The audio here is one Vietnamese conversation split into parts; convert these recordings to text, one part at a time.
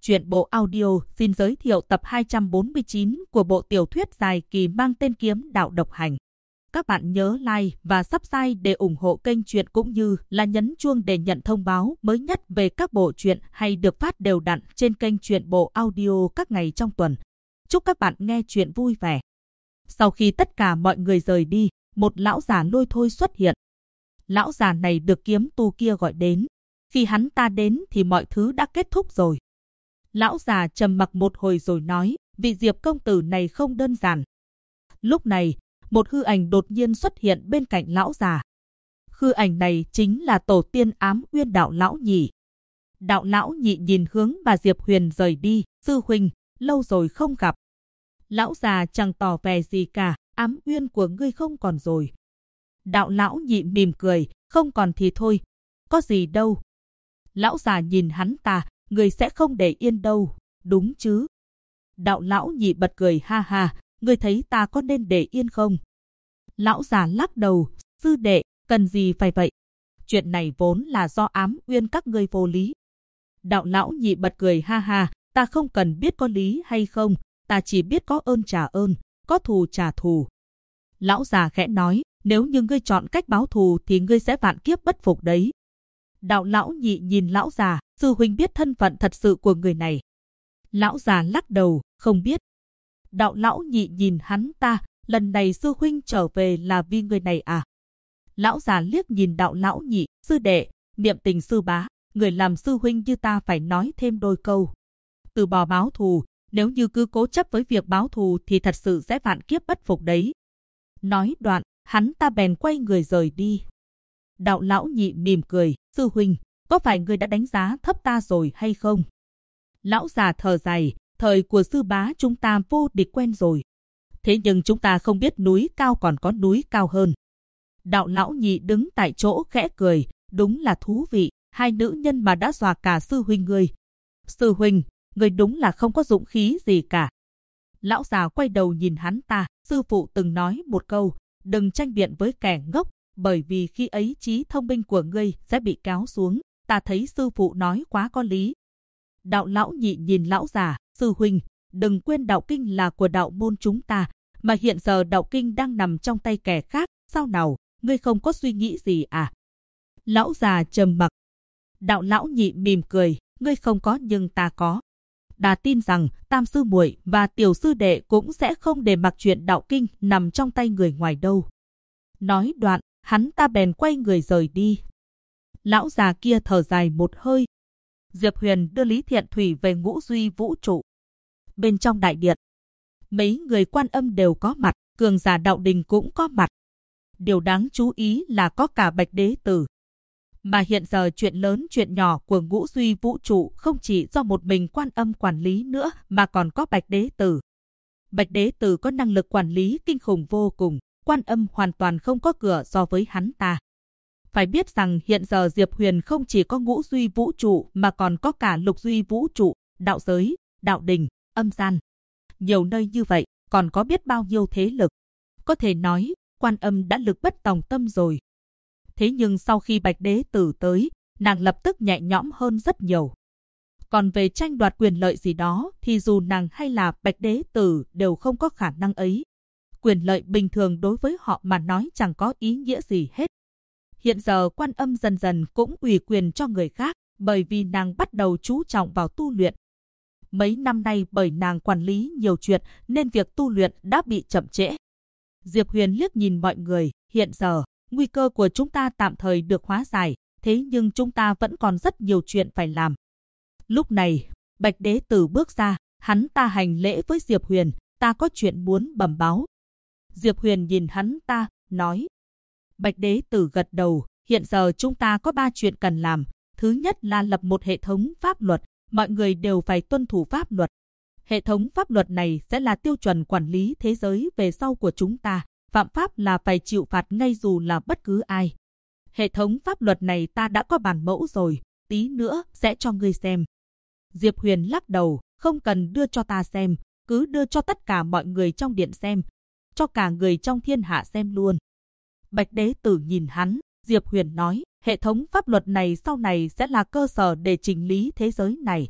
Truyện bộ audio xin giới thiệu tập 249 của bộ tiểu thuyết dài kỳ mang tên Kiếm Đạo Độc Hành. Các bạn nhớ like và subscribe để ủng hộ kênh truyện cũng như là nhấn chuông để nhận thông báo mới nhất về các bộ truyện hay được phát đều đặn trên kênh truyện bộ audio các ngày trong tuần. Chúc các bạn nghe truyện vui vẻ. Sau khi tất cả mọi người rời đi, một lão già lôi thôi xuất hiện. Lão già này được kiếm tu kia gọi đến. Khi hắn ta đến thì mọi thứ đã kết thúc rồi. Lão già trầm mặc một hồi rồi nói, vị Diệp công tử này không đơn giản. Lúc này, một hư ảnh đột nhiên xuất hiện bên cạnh lão già. Hư ảnh này chính là tổ tiên Ám Uyên Đạo Lão Nhị. Đạo Lão Nhị nhìn hướng bà Diệp Huyền rời đi, sư huynh, lâu rồi không gặp. Lão già chẳng tỏ vẻ gì cả, Ám Uyên của ngươi không còn rồi. Đạo Lão Nhị mỉm cười, không còn thì thôi, có gì đâu. Lão già nhìn hắn ta, ngươi sẽ không để yên đâu, đúng chứ? Đạo Lão Nhị bật cười ha ha, ngươi thấy ta có nên để yên không? Lão già lắc đầu, sư đệ, cần gì phải vậy? Chuyện này vốn là do Ám Uyên các ngươi vô lý. Đạo Lão Nhị bật cười ha ha, ta không cần biết có lý hay không, ta chỉ biết có ơn trả ơn, có thù trả thù. Lão già khẽ nói, nếu như ngươi chọn cách báo thù thì ngươi sẽ vạn kiếp bất phục đấy. Đạo Lão Nhị nhìn lão già, sư huynh biết thân phận thật sự của người này. Lão già lắc đầu, không biết. Đạo Lão Nhị nhìn hắn ta, lần này sư huynh trở về là vì người này à? Lão già liếc nhìn Đạo Lão Nhị, sư đệ, niệm tình sư bá, người làm sư huynh như ta phải nói thêm đôi câu. Từ bỏ báo thù, nếu như cứ cố chấp với việc báo thù thì thật sự sẽ vạn kiếp bất phục đấy. Nói đoạn, hắn ta bèn quay người rời đi. Đạo Lão Nhị mỉm cười, sư huynh, có phải ngươi đã đánh giá thấp ta rồi hay không? Lão già thở dài, thời của sư bá chúng ta vô địch quen rồi. Thế nhưng chúng ta không biết núi cao còn có núi cao hơn. Đạo Lão Nhị đứng tại chỗ khẽ cười, đúng là thú vị, hai nữ nhân mà đã dọa cả sư huynh ngươi. Sư huynh, ngươi đúng là không có dũng khí gì cả. Lão già quay đầu nhìn hắn ta, sư phụ từng nói một câu, đừng tranh biện với kẻ ngốc, bởi vì khi ấy trí thông minh của ngươi sẽ bị kéo xuống, ta thấy sư phụ nói quá có lý. Đạo Lão Nhị nhìn lão già, sư huynh, đừng quên đạo kinh là của đạo môn chúng ta, mà hiện giờ đạo kinh đang nằm trong tay kẻ khác, sao nào, ngươi không có suy nghĩ gì à? Lão già trầm mặc. Đạo Lão Nhị mỉm cười, ngươi không có nhưng ta có. Ta tin rằng tam sư muội và tiểu sư đệ cũng sẽ không để mặc chuyện đạo kinh nằm trong tay người ngoài đâu. Nói đoạn, hắn ta bèn quay người rời đi. Lão già kia thở dài một hơi. Diệp Huyền đưa Lý Thiện Thủy về Ngũ Duy Vũ Trụ. Bên trong đại điện, mấy người Quan Âm đều có mặt, cường giả đạo đình cũng có mặt. Điều đáng chú ý là có cả Bạch Đế Tử. Mà hiện giờ chuyện lớn chuyện nhỏ của Ngũ Duy Vũ Trụ không chỉ do một mình Quan Âm quản lý nữa mà còn có Bạch Đế Tử. Bạch Đế Tử có năng lực quản lý kinh khủng vô cùng, Quan Âm hoàn toàn không có cửa so với hắn ta. Phải biết rằng hiện giờ Diệp Huyền không chỉ có Ngũ Duy Vũ Trụ mà còn có cả Lục Duy Vũ Trụ, đạo giới, đạo đình, âm gian. Nhiều nơi như vậy, còn có biết bao nhiêu thế lực. Có thể nói, Quan Âm đã lực bất tòng tâm rồi. Thế nhưng sau khi Bạch Đế Tử tới, nàng lập tức nhẹ nhõm hơn rất nhiều. Còn về tranh đoạt quyền lợi gì đó thì dù nàng hay là Bạch Đế Tử đều không có khả năng ấy. Quyền lợi bình thường đối với họ mà nói chẳng có ý nghĩa gì hết. Hiện giờ Quan Âm dần dần cũng ủy quyền cho người khác bởi vì nàng bắt đầu chú trọng vào tu luyện. Mấy năm nay bởi nàng quản lý nhiều chuyện nên việc tu luyện đã bị chậm trễ. Diệp Huyền liếc nhìn mọi người, hiện giờ nguy cơ của chúng ta tạm thời được hóa giải, thế nhưng chúng ta vẫn còn rất nhiều chuyện phải làm. Lúc này, Bạch Đế Tử bước ra, hắn ta hành lễ với Diệp Huyền, ta có chuyện muốn bẩm báo. Diệp Huyền nhìn hắn ta, nói. Bạch Đế Tử gật đầu, hiện giờ chúng ta có 3 chuyện cần làm. Thứ nhất là lập một hệ thống pháp luật, mọi người đều phải tuân thủ pháp luật. Hệ thống pháp luật này sẽ là tiêu chuẩn quản lý thế giới về sau của chúng ta. Phạm pháp là phải chịu phạt ngay dù là bất cứ ai. Hệ thống pháp luật này ta đã có bản mẫu rồi, tí nữa sẽ cho ngươi xem. Diệp Huyền lắc đầu, không cần đưa cho ta xem, cứ đưa cho tất cả mọi người trong điện xem, cho cả người trong thiên hạ xem luôn. Bạch Đế Tử nhìn hắn, Diệp Huyền nói, hệ thống pháp luật này sau này sẽ là cơ sở để chỉnh lý thế giới này.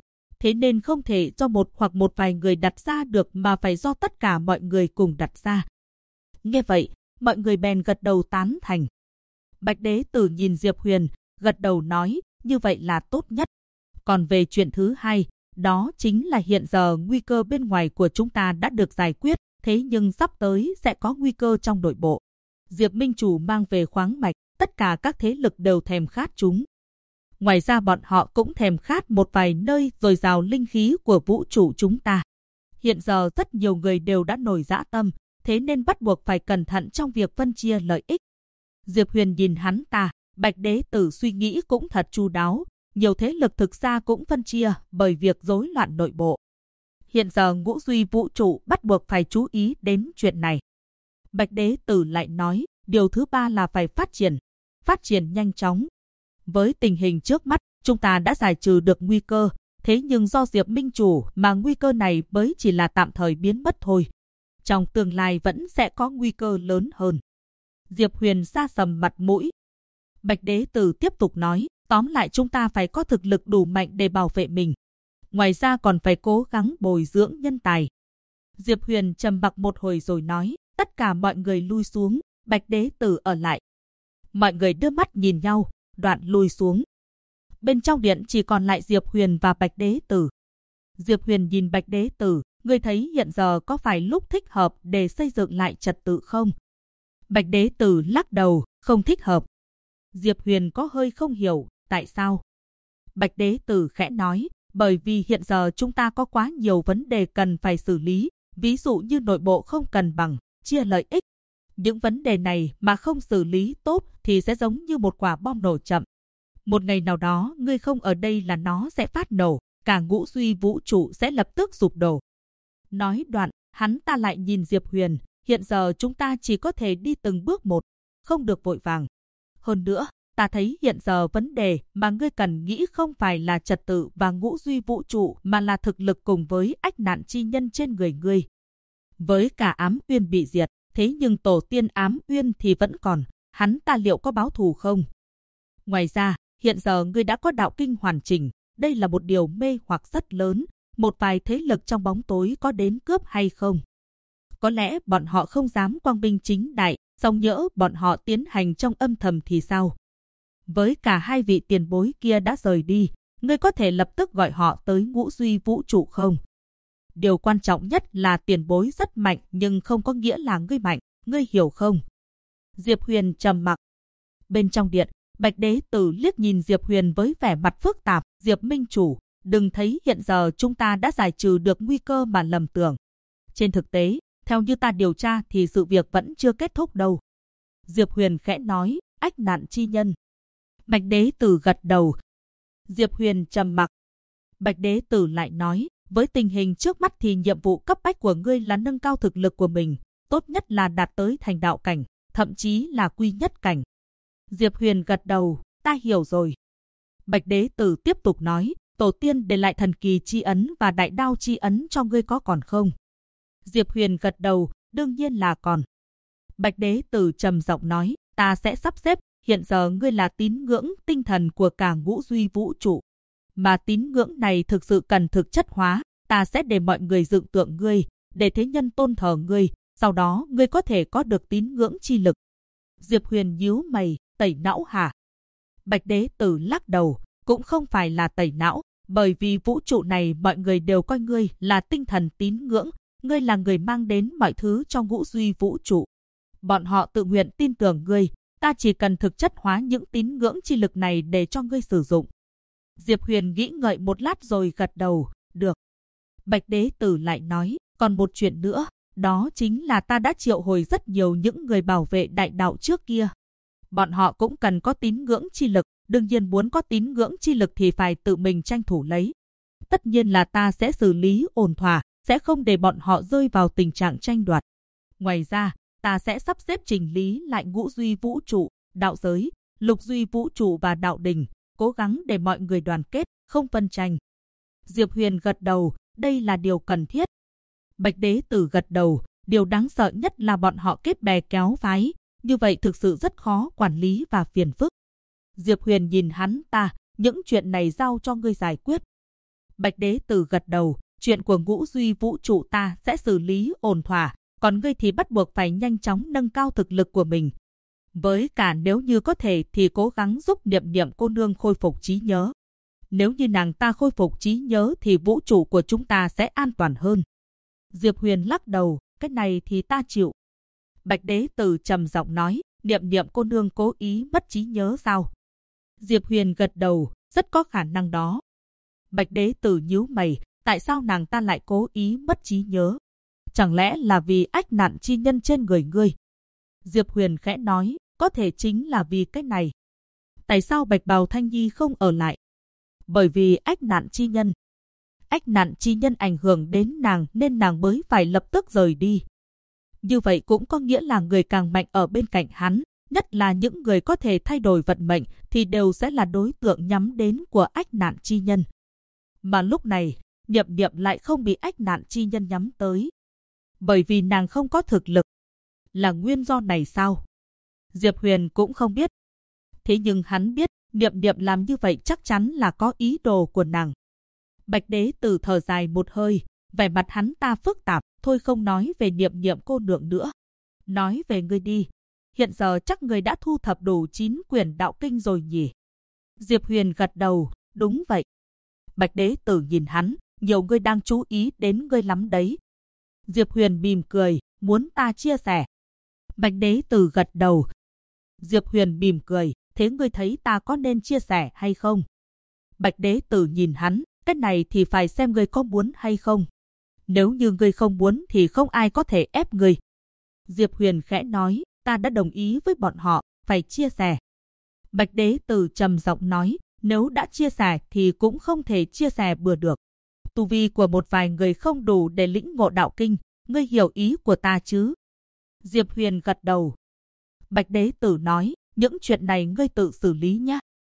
thế nên không thể do một hoặc một vài người đặt ra được mà phải do tất cả mọi người cùng đặt ra. Nghe vậy, mọi người bèn gật đầu tán thành. Bạch Đế Tử nhìn Diệp Huyền, gật đầu nói, như vậy là tốt nhất. Còn về chuyện thứ hai, đó chính là hiện giờ nguy cơ bên ngoài của chúng ta đã được giải quyết, thế nhưng sắp tới sẽ có nguy cơ trong nội bộ. Diệp Minh Chủ mang về khoáng mạch, tất cả các thế lực đều thèm khát chúng. Ngoài ra bọn họ cũng thèm khát một vài nơi dồi dào linh khí của vũ trụ chúng ta. Hiện giờ rất nhiều người đều đã nổi dã tâm, thế nên bắt buộc phải cẩn thận trong việc phân chia lợi ích. Diệp Huyền nhìn hắn ta, Bạch Đế Tử suy nghĩ cũng thật chu đáo, nhiều thế lực thực ra cũng phân chia bởi việc rối loạn nội bộ. Hiện giờ ngũ duy vũ trụ bắt buộc phải chú ý đến chuyện này. Bạch Đế Tử lại nói, điều thứ ba là phải phát triển nhanh chóng. Với tình hình trước mắt, chúng ta đã giải trừ được nguy cơ, thế nhưng do Diệp Minh Chủ mà nguy cơ này mới chỉ là tạm thời biến mất thôi. Trong tương lai vẫn sẽ có nguy cơ lớn hơn. Diệp Huyền sa sầm mặt mũi. Bạch Đế Tử tiếp tục nói, tóm lại chúng ta phải có thực lực đủ mạnh để bảo vệ mình. Ngoài ra còn phải cố gắng bồi dưỡng nhân tài. Diệp Huyền trầm mặc một hồi rồi nói, tất cả mọi người lui xuống, Bạch Đế Tử ở lại. Mọi người đưa mắt nhìn nhau, đoạn lui xuống. Bên trong điện chỉ còn lại Diệp Huyền và Bạch Đế Tử. Diệp Huyền nhìn Bạch Đế Tử, ngươi thấy hiện giờ có phải lúc thích hợp để xây dựng lại trật tự không? Bạch Đế Tử lắc đầu, không thích hợp. Diệp Huyền có hơi không hiểu, tại sao? Bạch Đế Tử khẽ nói, bởi vì hiện giờ chúng ta có quá nhiều vấn đề cần phải xử lý, ví dụ như nội bộ không cân bằng, chia lợi ích. Những vấn đề này mà không xử lý tốt thì sẽ giống như một quả bom nổ chậm. Một ngày nào đó ngươi không ở đây là nó sẽ phát nổ, cả ngũ duy vũ trụ sẽ lập tức sụp đổ. Nói đoạn, hắn ta lại nhìn Diệp Huyền, hiện giờ chúng ta chỉ có thể đi từng bước một, không được vội vàng. Hơn nữa, ta thấy hiện giờ vấn đề mà ngươi cần nghĩ không phải là trật tự và ngũ duy vũ trụ mà là thực lực cùng với ách nạn chi nhân trên người ngươi. Với cả Ám Uyên bị diệt, thế nhưng tổ tiên Ám Uyên thì vẫn còn, hắn ta liệu có báo thù không? Ngoài ra, hiện giờ ngươi đã có đạo kinh hoàn chỉnh, đây là một điều mê hoặc rất lớn, một vài thế lực trong bóng tối có đến cướp hay không? Có lẽ bọn họ không dám quang minh chính đại, song nhỡ bọn họ tiến hành trong âm thầm thì sao? Với cả hai vị tiền bối kia đã rời đi, ngươi có thể lập tức gọi họ tới ngũ duy vũ trụ không? Điều quan trọng nhất là tiền bối rất mạnh nhưng không có nghĩa là ngươi mạnh, ngươi hiểu không? Diệp Huyền trầm mặc. Bên trong điện, Bạch Đế Tử liếc nhìn Diệp Huyền với vẻ mặt phức tạp, Diệp Minh Chủ, đừng thấy hiện giờ chúng ta đã giải trừ được nguy cơ mà lầm tưởng. Trên thực tế, theo như ta điều tra thì sự việc vẫn chưa kết thúc đâu. Diệp Huyền khẽ nói, ách nạn chi nhân. Bạch Đế Tử gật đầu. Diệp Huyền trầm mặc. Bạch Đế Tử lại nói, với tình hình trước mắt thì nhiệm vụ cấp bách của ngươi là nâng cao thực lực của mình, tốt nhất là đạt tới thành đạo cảnh, thậm chí là quy nhất cảnh. Diệp Huyền gật đầu, ta hiểu rồi. Bạch Đế Tử tiếp tục nói, tổ tiên để lại thần kỳ chi ấn và đại đao chi ấn cho ngươi có còn không? Diệp Huyền gật đầu, đương nhiên là còn. Bạch Đế Tử trầm giọng nói, ta sẽ sắp xếp, hiện giờ ngươi là tín ngưỡng tinh thần của cả ngũ duy vũ trụ. Mà tín ngưỡng này thực sự cần thực chất hóa, ta sẽ để mọi người dựng tượng ngươi, để thế nhân tôn thờ ngươi, sau đó ngươi có thể có được tín ngưỡng chi lực. Diệp Huyền nhíu mày, tẩy não hả? Bạch Đế Tử lắc đầu, cũng không phải là tẩy não, bởi vì vũ trụ này mọi người đều coi ngươi là tinh thần tín ngưỡng, ngươi là người mang đến mọi thứ cho ngũ duy vũ trụ. Bọn họ tự nguyện tin tưởng ngươi, ta chỉ cần thực chất hóa những tín ngưỡng chi lực này để cho ngươi sử dụng. Diệp Huyền nghĩ ngợi một lát rồi gật đầu, được. Bạch Đế Tử lại nói, còn một chuyện nữa, đó chính là ta đã triệu hồi rất nhiều những người bảo vệ đại đạo trước kia. Bọn họ cũng cần có tín ngưỡng chi lực, đương nhiên muốn có tín ngưỡng chi lực thì phải tự mình tranh thủ lấy. Tất nhiên là ta sẽ xử lý ổn thỏa, sẽ không để bọn họ rơi vào tình trạng tranh đoạt. Ngoài ra, ta sẽ sắp xếp chỉnh lý lại ngũ duy vũ trụ, đạo giới, lục duy vũ trụ và đạo đình, cố gắng để mọi người đoàn kết, không phân tranh. Diệp Huyền gật đầu, đây là điều cần thiết. Bạch Đế Tử gật đầu, điều đáng sợ nhất là bọn họ kết bè kéo phái, như vậy thực sự rất khó quản lý và phiền phức. Diệp Huyền nhìn hắn ta, những chuyện này giao cho ngươi giải quyết. Bạch Đế Tử gật đầu, chuyện của ngũ duy vũ trụ ta sẽ xử lý ổn thỏa, còn ngươi thì bắt buộc phải nhanh chóng nâng cao thực lực của mình. Với cả nếu như có thể thì cố gắng giúp Niệm Niệm cô nương khôi phục trí nhớ. Nếu như nàng ta khôi phục trí nhớ thì vũ trụ của chúng ta sẽ an toàn hơn. Diệp Huyền lắc đầu, cái này thì ta chịu. Bạch Đế Tử trầm giọng nói, Niệm Niệm cô nương cố ý mất trí nhớ sao? Diệp Huyền gật đầu, rất có khả năng đó. Bạch Đế Tử nhíu mày, tại sao nàng ta lại cố ý mất trí nhớ? Chẳng lẽ là vì ách nạn chi nhân trên người ngươi? Diệp Huyền khẽ nói, có thể chính là vì cái này. Tại sao Bạch Bào Thanh Nhi không ở lại? Bởi vì ách nạn chi nhân. Ách nạn chi nhân ảnh hưởng đến nàng nên nàng mới phải lập tức rời đi. Như vậy cũng có nghĩa là người càng mạnh ở bên cạnh hắn, nhất là những người có thể thay đổi vận mệnh thì đều sẽ là đối tượng nhắm đến của ách nạn chi nhân. Mà lúc này, Niệm Niệm lại không bị ách nạn chi nhân nhắm tới. Bởi vì nàng không có thực lực. Là nguyên do này sao? Diệp Huyền cũng không biết. Thế nhưng hắn biết, Niệm Niệm làm như vậy chắc chắn là có ý đồ của nàng. Bạch Đế Tử thở dài một hơi, vẻ mặt hắn ta phức tạp, thôi không nói về Niệm Niệm cô nương nữa. Nói về ngươi đi. Hiện giờ chắc ngươi đã thu thập đủ 9 quyển đạo kinh rồi nhỉ? Diệp Huyền gật đầu, đúng vậy. Bạch Đế Tử nhìn hắn, nhiều người đang chú ý đến ngươi lắm đấy. Diệp Huyền mỉm cười, muốn ta chia sẻ. Bạch Đế Tử gật đầu. Diệp Huyền mỉm cười, thế ngươi thấy ta có nên chia sẻ hay không? Bạch Đế Tử nhìn hắn, cái này thì phải xem ngươi có muốn hay không. Nếu như ngươi không muốn thì không ai có thể ép ngươi. Diệp Huyền khẽ nói, ta đã đồng ý với bọn họ, phải chia sẻ. Bạch Đế Tử trầm giọng nói, nếu đã chia sẻ thì cũng không thể chia sẻ bừa được. Tu vi của một vài người không đủ để lĩnh ngộ đạo kinh, ngươi hiểu ý của ta chứ? Diệp Huyền gật đầu. Bạch Đế Tử nói, những chuyện này ngươi tự xử lý nhé.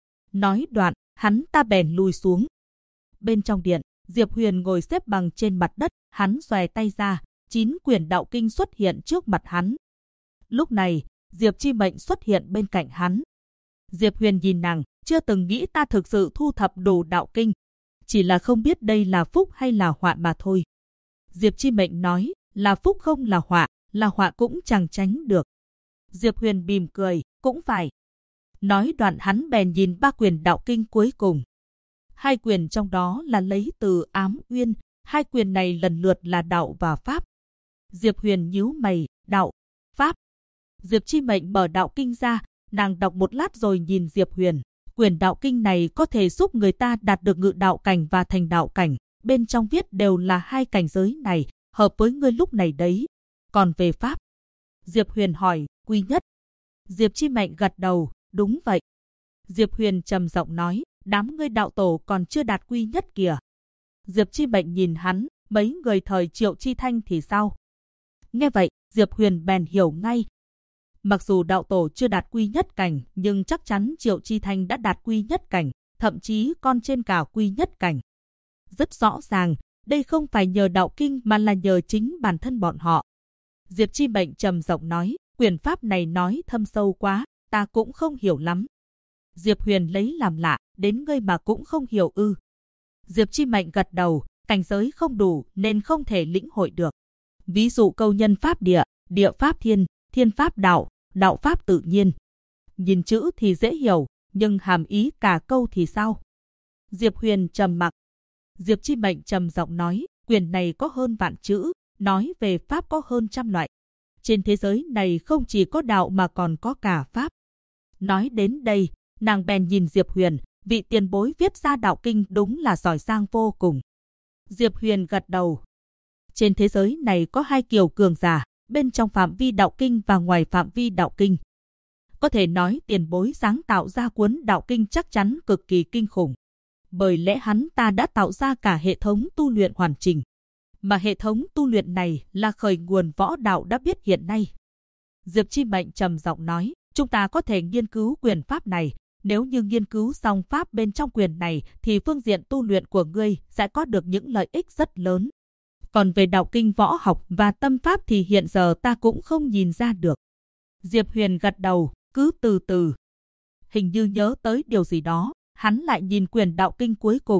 Nói đoạn, hắn ta bèn lùi xuống. Bên trong điện, Diệp Huyền ngồi xếp bằng trên mặt đất, hắn xòe tay ra, 9 quyển đạo kinh xuất hiện trước mặt hắn. Lúc này, Diệp Chi Mệnh xuất hiện bên cạnh hắn. Diệp Huyền nhìn nàng, chưa từng nghĩ ta thực sự thu thập đủ đạo kinh. Chỉ là không biết đây là phúc hay là họa mà thôi. Diệp Chi Mệnh nói, là phúc không là họa cũng chẳng tránh được. Diệp Huyền mỉm cười, cũng phải. Nói đoạn hắn bèn nhìn 3 quyển đạo kinh cuối cùng. 2 quyển trong đó là lấy từ Ám Uyên, 2 quyển này lần lượt là đạo và pháp. Diệp Huyền nhíu mày, đạo, pháp. Diệp Chi Mệnh mở đạo kinh ra, nàng đọc một lát rồi nhìn Diệp Huyền. Quyển đạo kinh này có thể giúp người ta đạt được ngự đạo cảnh và thành đạo cảnh. Bên trong viết đều là 2 cảnh giới này, hợp với ngươi lúc này đấy. Còn về pháp, Diệp Huyền hỏi, quy nhất. Diệp Chi Mệnh gật đầu, đúng vậy. Diệp Huyền trầm giọng nói, đám ngươi đạo tổ còn chưa đạt quy nhất kìa. Diệp Chi Mệnh nhìn hắn, mấy người thời Triệu Chi Thanh thì sao? Nghe vậy, Diệp Huyền bèn hiểu ngay. Mặc dù đạo tổ chưa đạt quy nhất cảnh, nhưng chắc chắn Triệu Chi Thanh đã đạt quy nhất cảnh, thậm chí còn trên cả quy nhất cảnh. Rất rõ ràng, đây không phải nhờ đạo kinh mà là nhờ chính bản thân bọn họ. Diệp Chi Mệnh trầm giọng nói, quyển pháp này nói thâm sâu quá, ta cũng không hiểu lắm. Diệp Huyền lấy làm lạ, đến ngươi mà cũng không hiểu ư? Diệp Chi Mệnh gật đầu, cảnh giới không đủ nên không thể lĩnh hội được. Ví dụ câu nhân pháp địa, địa pháp thiên, thiên pháp đạo, đạo pháp tự nhiên. Nhìn chữ thì dễ hiểu, nhưng hàm ý cả câu thì sao? Diệp Huyền trầm mặc. Diệp Chi Mệnh trầm giọng nói, quyển này có hơn vạn chữ, nói về pháp có hơn trăm loại. Trên thế giới này không chỉ có đạo mà còn có cả pháp. Nói đến đây, nàng bèn nhìn Diệp Huyền, vị tiền bối viết ra đạo kinh đúng là giỏi giang vô cùng. Diệp Huyền gật đầu. Trên thế giới này có 2 kiểu cường giả, bên trong phạm vi đạo kinh và ngoài phạm vi đạo kinh. Có thể nói tiền bối sáng tạo ra cuốn đạo kinh chắc chắn cực kỳ kinh khủng. Bởi lẽ hắn ta đã tạo ra cả hệ thống tu luyện hoàn chỉnh. Mà hệ thống tu luyện này là khởi nguồn võ đạo đã biết hiện nay. Diệp Chi Mệnh trầm giọng nói, chúng ta có thể nghiên cứu quyển pháp này. Nếu như nghiên cứu xong pháp bên trong quyển này thì phương diện tu luyện của ngươi sẽ có được những lợi ích rất lớn. Còn về đạo kinh võ học và tâm pháp thì hiện giờ ta cũng không nhìn ra được. Diệp Huyền gật đầu, cứ từ từ. Hình như nhớ tới điều gì đó, hắn lại nhìn quyển đạo kinh cuối cùng,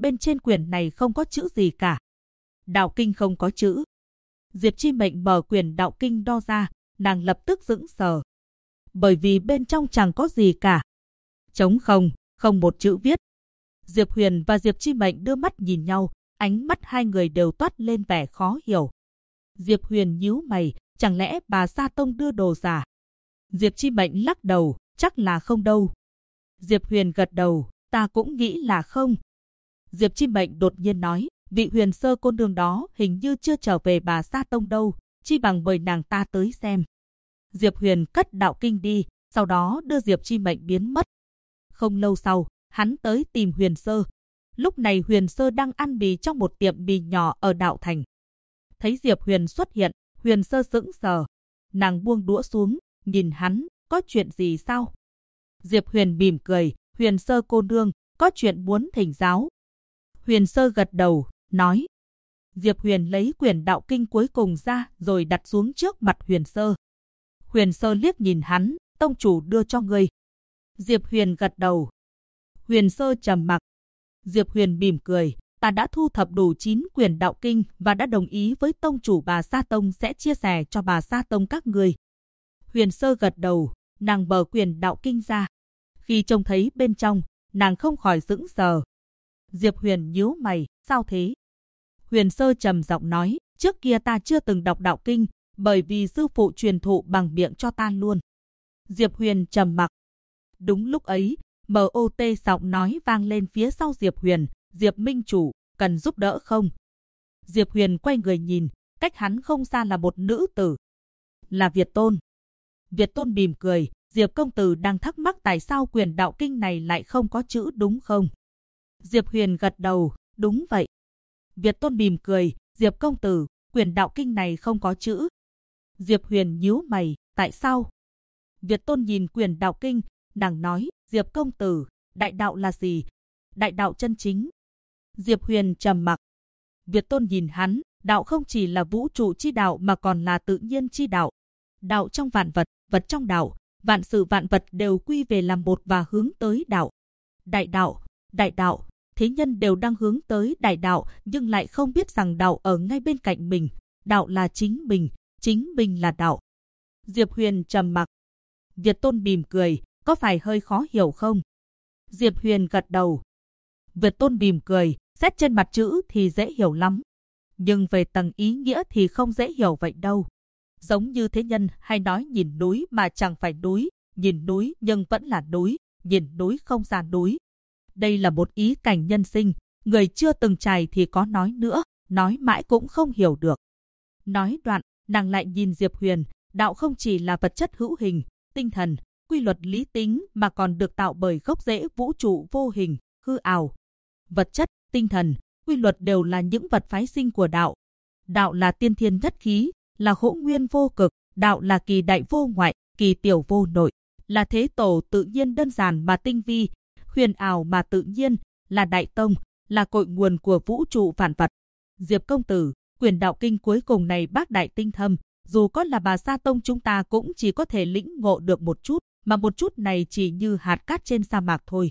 bên trên quyển này không có chữ gì cả. Đạo kinh không có chữ. Diệp Chi Mệnh mở quyển đạo kinh đo ra, nàng lập tức sững sờ. Bởi vì bên trong chẳng có gì cả. Trống không, không một chữ viết. Diệp Huyền và Diệp Chi Mệnh đưa mắt nhìn nhau, ánh mắt hai người đều toát lên vẻ khó hiểu. Diệp Huyền nhíu mày, chẳng lẽ bà Sa Tông đưa đồ giả? Diệp Chi Mệnh lắc đầu, chắc là không đâu. Diệp Huyền gật đầu, ta cũng nghĩ là không. Diệp Chi Mệnh đột nhiên nói, vị Huyền Sơ cô nương đó hình như chưa trở về bà Sa Tông đâu, chi bằng mời nàng ta tới xem. Diệp Huyền cất đạo kinh đi, sau đó đưa Diệp Chi Mệnh biến mất. Không lâu sau, hắn tới tìm Huyền Sơ. Lúc này Huyền Sơ đang ăn mì trong một tiệm mì nhỏ ở Đạo Thành. Thấy Diệp Huyền xuất hiện, Huyền Sơ sững sờ. Nàng buông đũa xuống, nhìn hắn, có chuyện gì sao? Diệp Huyền mỉm cười, Huyền Sơ cô nương, có chuyện muốn thỉnh giáo. Huyền Sơ gật đầu, nói. Diệp Huyền lấy quyển đạo kinh cuối cùng ra rồi đặt xuống trước mặt Huyền Sơ. Huyền Sơ liếc nhìn hắn, tông chủ đưa cho ngươi. Diệp Huyền gật đầu. Huyền Sơ trầm mặc. Diệp Huyền mỉm cười, ta đã thu thập đủ 9 quyển đạo kinh và đã đồng ý với tông chủ bà Sa Tông sẽ chia sẻ cho bà Sa Tông các ngươi. Huyền Sơ gật đầu, nàng mở quyển đạo kinh ra. Khi trông thấy bên trong, nàng không khỏi sững sờ. Diệp Huyền nhíu mày, sao thế? Huyền Sơ trầm giọng nói, trước kia ta chưa từng đọc đạo kinh, bởi vì sư phụ truyền thụ bằng miệng cho ta luôn. Diệp Huyền trầm mặc. Đúng lúc ấy, MOT giọng nói vang lên phía sau Diệp Huyền, Diệp Minh Chủ, cần giúp đỡ không? Diệp Huyền quay người nhìn, cách hắn không xa là một nữ tử. Là Việt Tôn. Việt Tôn mỉm cười, Diệp công tử đang thắc mắc tại sao quyển đạo kinh này lại không có chữ đúng không? Diệp Huyền gật đầu, đúng vậy. Việt Tôn mỉm cười, Diệp công tử, quyển đạo kinh này không có chữ. Diệp Huyền nhíu mày, tại sao? Việt Tôn nhìn quyển đạo kinh, nàng nói, Diệp công tử, đại đạo là gì? Đại đạo chân chính. Diệp Huyền trầm mặc. Việt Tôn nhìn hắn, đạo không chỉ là vũ trụ chi đạo mà còn là tự nhiên chi đạo. Đạo trong vạn vật, vật trong đạo, vạn sự vạn vật đều quy về làm một và hướng tới đạo. Đại đạo, thế nhân đều đang hướng tới đại đạo nhưng lại không biết rằng đạo ở ngay bên cạnh mình. Đạo là chính mình là đạo. Diệp Huyền trầm mặc. Việt Tôn mỉm cười, có phải hơi khó hiểu không? Diệp Huyền gật đầu. Việt Tôn mỉm cười, xét trên mặt chữ thì dễ hiểu lắm. Nhưng về tầng ý nghĩa thì không dễ hiểu vậy đâu. Giống như thế nhân hay nói nhìn núi mà chẳng phải núi, nhìn núi nhưng vẫn là núi, nhìn núi không ra núi. Đây là một ý cảnh nhân sinh, người chưa từng trải thì có nói nữa, nói mãi cũng không hiểu được. Nói đoạn, nàng lại nhìn Diệp Huyền, đạo không chỉ là vật chất hữu hình, tinh thần, quy luật lý tính mà còn được tạo bởi gốc rễ vũ trụ vô hình, hư ảo. Vật chất, tinh thần, quy luật đều là những vật phái sinh của đạo. Đạo là tiên thiên nhất khí, là hỗn nguyên vô cực, đạo là kỳ đại vô ngoại, kỳ tiểu vô nội, là thế tổ tự nhiên đơn giản mà tinh vi, huyền ảo mà tự nhiên, là đại tông, là cội nguồn của vũ trụ vạn vật. Diệp công tử, quyển đạo kinh cuối cùng này bác đại tinh thâm, dù có là bà Sa Tông chúng ta cũng chỉ có thể lĩnh ngộ được một chút, mà một chút này chỉ như hạt cát trên sa mạc thôi.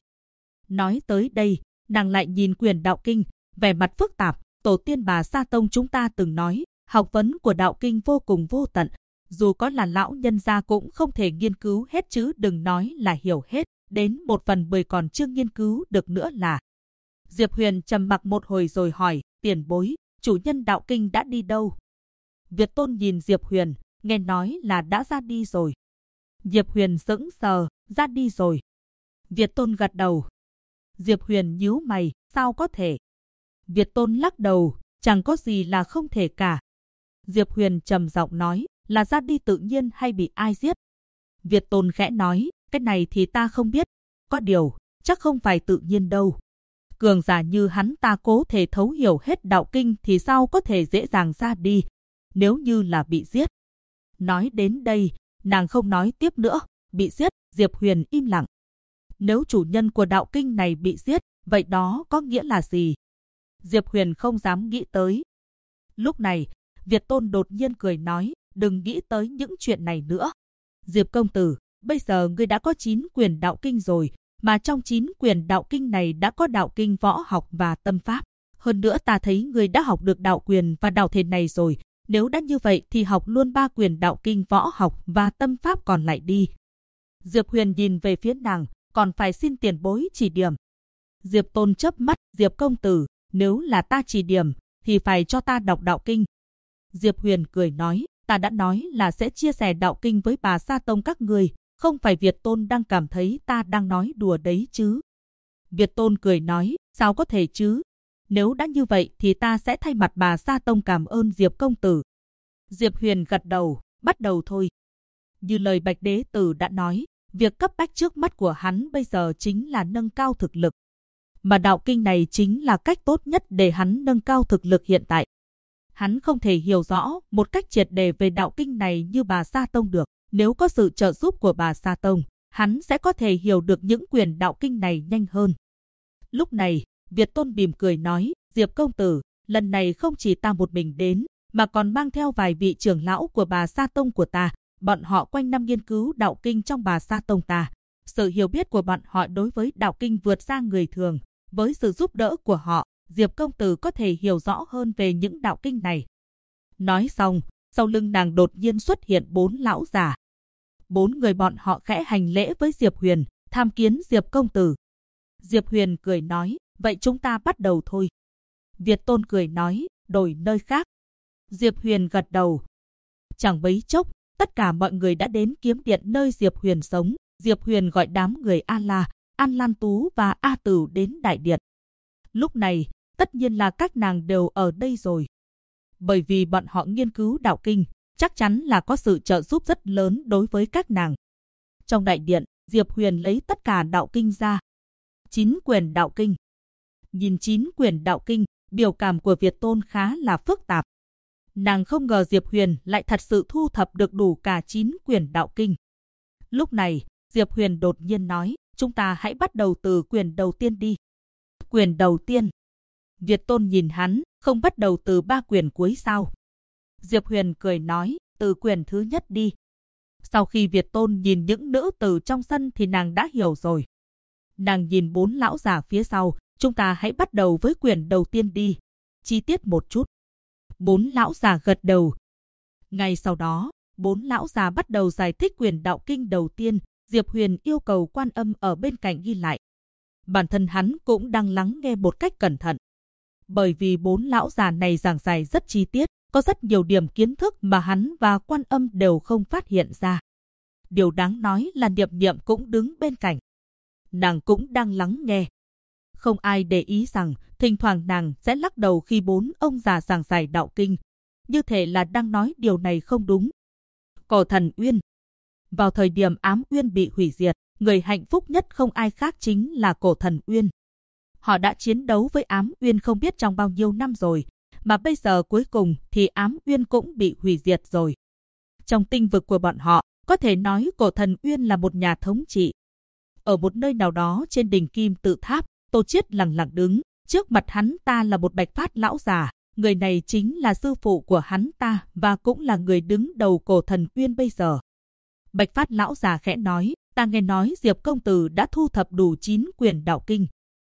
Nói tới đây, nàng lại nhìn quyển đạo kinh, vẻ mặt phức tạp, tổ tiên bà Sa Tông chúng ta từng nói, học vấn của đạo kinh vô cùng vô tận, dù có là lão nhân gia cũng không thể nghiên cứu hết chứ đừng nói là hiểu hết, đến 1/10 còn chưa nghiên cứu được nữa là. Diệp Huyền trầm mặc một hồi rồi hỏi, tiền bối, chủ nhân đạo kinh đã đi đâu? Việt Tôn nhìn Diệp Huyền, nghe nói là đã ra đi rồi. Diệp Huyền sững sờ, ra đi rồi. Việt Tôn gật đầu. Diệp Huyền nhíu mày, sao có thể? Việt Tôn lắc đầu, chẳng có gì là không thể cả. Diệp Huyền trầm giọng nói, là ra đi tự nhiên hay bị ai giết? Việt Tôn khẽ nói, cái này thì ta không biết. Có điều, chắc không phải tự nhiên đâu. Cường giả như hắn ta cố thể thấu hiểu hết đạo kinh thì sao có thể dễ dàng ra đi, nếu như là bị giết. Nói đến đây, nàng không nói tiếp nữa, bị giết, Diệp Huyền im lặng. Nếu chủ nhân của đạo kinh này bị giết, vậy đó có nghĩa là gì? Diệp Huyền không dám nghĩ tới. Lúc này, Việt Tôn đột nhiên cười nói, đừng nghĩ tới những chuyện này nữa. Diệp công tử, bây giờ ngươi đã có 9 quyển đạo kinh rồi, mà trong 9 quyền đạo kinh này đã có đạo kinh võ học và tâm pháp. Hơn nữa ta thấy ngươi đã học được đạo quyền và đạo thể này rồi, nếu đã như vậy thì học luôn 3 quyền đạo kinh võ học và tâm pháp còn lại đi. Diệp Huyền nhìn về phía nàng, còn phải xin tiền bối chỉ điểm. Diệp Tôn chớp mắt, Diệp công tử, nếu là ta chỉ điểm, thì phải cho ta đọc đạo kinh. Diệp Huyền cười nói, ta đã nói là sẽ chia sẻ đạo kinh với bà Sa Tông các người, không phải Việt Tôn đang cảm thấy ta đang nói đùa đấy chứ. Việt Tôn cười nói, sao có thể chứ? Nếu đã như vậy thì ta sẽ thay mặt bà Sa Tông cảm ơn Diệp công tử. Diệp Huyền gật đầu, bắt đầu thôi. Như lời Bạch Đế Tử đã nói, việc cấp bách trước mắt của hắn bây giờ chính là nâng cao thực lực. Mà đạo kinh này chính là cách tốt nhất để hắn nâng cao thực lực hiện tại. Hắn không thể hiểu rõ một cách triệt để về đạo kinh này như bà Sa Tông được. Nếu có sự trợ giúp của bà Sa Tông, hắn sẽ có thể hiểu được những quyền đạo kinh này nhanh hơn. Lúc này, Việt Tôn mỉm cười nói, Diệp công tử, lần này không chỉ ta một mình đến, mà còn mang theo vài vị trưởng lão của bà Sa Tông của ta. Bọn họ quanh năm nghiên cứu đạo kinh trong bà Sa Tông ta. Sự hiểu biết của bọn họ đối với đạo kinh vượt xa người thường. Với sự giúp đỡ của họ, Diệp công tử có thể hiểu rõ hơn về những đạo kinh này. Nói xong, sau lưng nàng đột nhiên xuất hiện 4 lão già. 4 người bọn họ khẽ hành lễ với Diệp Huyền, tham kiến Diệp công tử. Diệp Huyền cười nói, vậy chúng ta bắt đầu thôi. Việt Tôn cười nói, đổi nơi khác. Diệp Huyền gật đầu. Chẳng mấy chốc, tất cả mọi người đã đến kiếm điện nơi Diệp Huyền sống. Diệp Huyền gọi đám người An Lan Tú và A Tử đến đại điện. Lúc này, tất nhiên là các nàng đều ở đây rồi. Bởi vì bọn họ nghiên cứu đạo kinh, chắc chắn là có sự trợ giúp rất lớn đối với các nàng. Trong đại điện, Diệp Huyền lấy tất cả đạo kinh ra. 9 quyền đạo kinh. Nhìn 9 quyền đạo kinh, biểu cảm của Việt Tôn khá là phức tạp. Nàng không ngờ Diệp Huyền lại thật sự thu thập được đủ cả 9 quyền đạo kinh. Lúc này, Diệp Huyền đột nhiên nói, chúng ta hãy bắt đầu từ quyền đầu tiên đi. Quyền đầu tiên. Việt Tôn nhìn hắn, không bắt đầu từ 3 quyền cuối sao? Diệp Huyền cười nói, từ quyền thứ nhất đi. Sau khi Việt Tôn nhìn những nữ tử trong sân thì nàng đã hiểu rồi. Nàng nhìn 4 lão già phía sau, chúng ta hãy bắt đầu với quyền đầu tiên đi. Chi tiết một chút. 4 lão già gật đầu. Ngay sau đó, 4 lão già bắt đầu giải thích quyền đạo kinh đầu tiên. Diệp Huyền yêu cầu Quan Âm ở bên cạnh ghi lại. Bản thân hắn cũng đang lắng nghe một cách cẩn thận. Bởi vì 4 lão già này giảng giải rất chi tiết, có rất nhiều điểm kiến thức mà hắn và Quan Âm đều không phát hiện ra. Điều đáng nói là Niệm Niệm cũng đứng bên cạnh. Nàng cũng đang lắng nghe. Không ai để ý rằng thỉnh thoảng nàng sẽ lắc đầu khi 4 ông già giảng giải đạo kinh. Như thể là đang nói điều này không đúng. Cổ Thần Uyên. Vào thời điểm Ám Uyên bị hủy diệt, người hạnh phúc nhất không ai khác chính là Cổ Thần Uyên. Họ đã chiến đấu với Ám Uyên không biết trong bao nhiêu năm rồi, mà bây giờ cuối cùng thì Ám Uyên cũng bị hủy diệt rồi. Trong tinh vực của bọn họ, có thể nói Cổ Thần Uyên là một nhà thống trị. Ở một nơi nào đó trên đỉnh Kim Tự Tháp, Tô Chiết lặng lặng đứng, trước mặt hắn ta là một Bạch Phát lão già, người này chính là sư phụ của hắn ta và cũng là người đứng đầu Cổ Thần Uyên bây giờ. Bạch Phát lão già khẽ nói, ta nghe nói Diệp công tử đã thu thập đủ 9 quyền đạo kinh.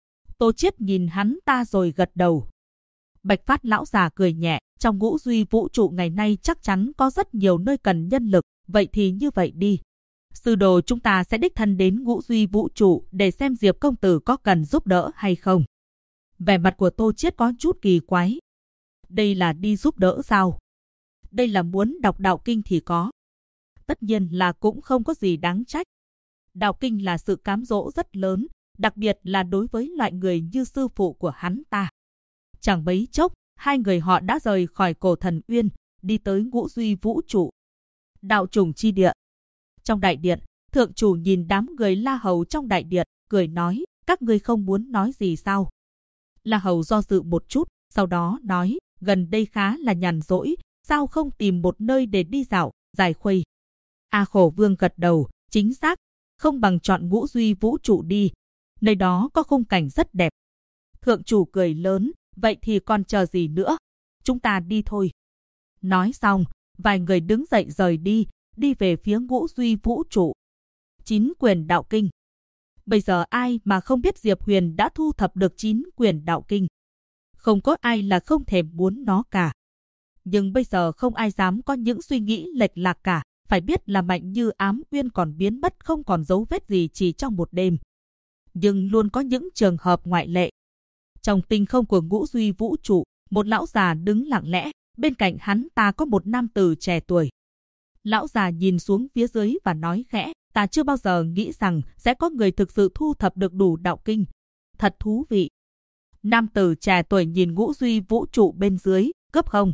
Tô Chiết nhìn hắn ta rồi gật đầu. Bạch Phát lão già cười nhẹ, trong ngũ duy vũ trụ ngày nay chắc chắn có rất nhiều nơi cần nhân lực, vậy thì như vậy đi. Sư đồ chúng ta sẽ đích thân đến ngũ duy vũ trụ để xem Diệp công tử có cần giúp đỡ hay không. Vẻ mặt của Tô Chiết có chút kỳ quái. Đây là đi giúp đỡ sao? Đây là muốn đọc đạo kinh thì có. Tất nhiên là cũng không có gì đáng trách. Đạo kinh là sự cám dỗ rất lớn, đặc biệt là đối với loại người như sư phụ của hắn ta. Chẳng mấy chốc, hai người họ đã rời khỏi Cổ Thần Uyên, đi tới ngũ duy vũ trụ. Đạo trùng chi địa. Trong đại điện, thượng chủ nhìn đám người La Hầu trong đại điện, cười nói, các ngươi không muốn nói gì sao? La Hầu do dự một chút, sau đó nói, gần đây khá là nhàn rỗi, sao không tìm một nơi để đi dạo, giải khuây. A Khổ Vương gật đầu, chính xác, không bằng chọn ngũ duy vũ trụ đi, nơi đó có khung cảnh rất đẹp. Thượng chủ cười lớn, vậy thì còn chờ gì nữa, chúng ta đi thôi. Nói xong, vài người đứng dậy rời đi, đi về phía ngũ duy vũ trụ. 9 quyền đạo kinh. Bây giờ ai mà không biết Diệp Huyền đã thu thập được 9 quyển đạo kinh. Không có ai là không thèm muốn nó cả. Nhưng bây giờ không ai dám có những suy nghĩ lệch lạc cả. Phải biết là Mạnh Như Ám Uyên còn biến mất không còn dấu vết gì chỉ trong một đêm. Nhưng luôn có những trường hợp ngoại lệ. Trong tinh không của ngũ duy vũ trụ, một lão già đứng lặng lẽ, bên cạnh hắn ta có một nam tử trẻ tuổi. Lão già nhìn xuống phía dưới và nói khẽ, ta chưa bao giờ nghĩ rằng sẽ có người thực sự thu thập được đủ đạo kinh. Thật thú vị. Nam tử trẻ tuổi nhìn ngũ duy vũ trụ bên dưới, cướp không?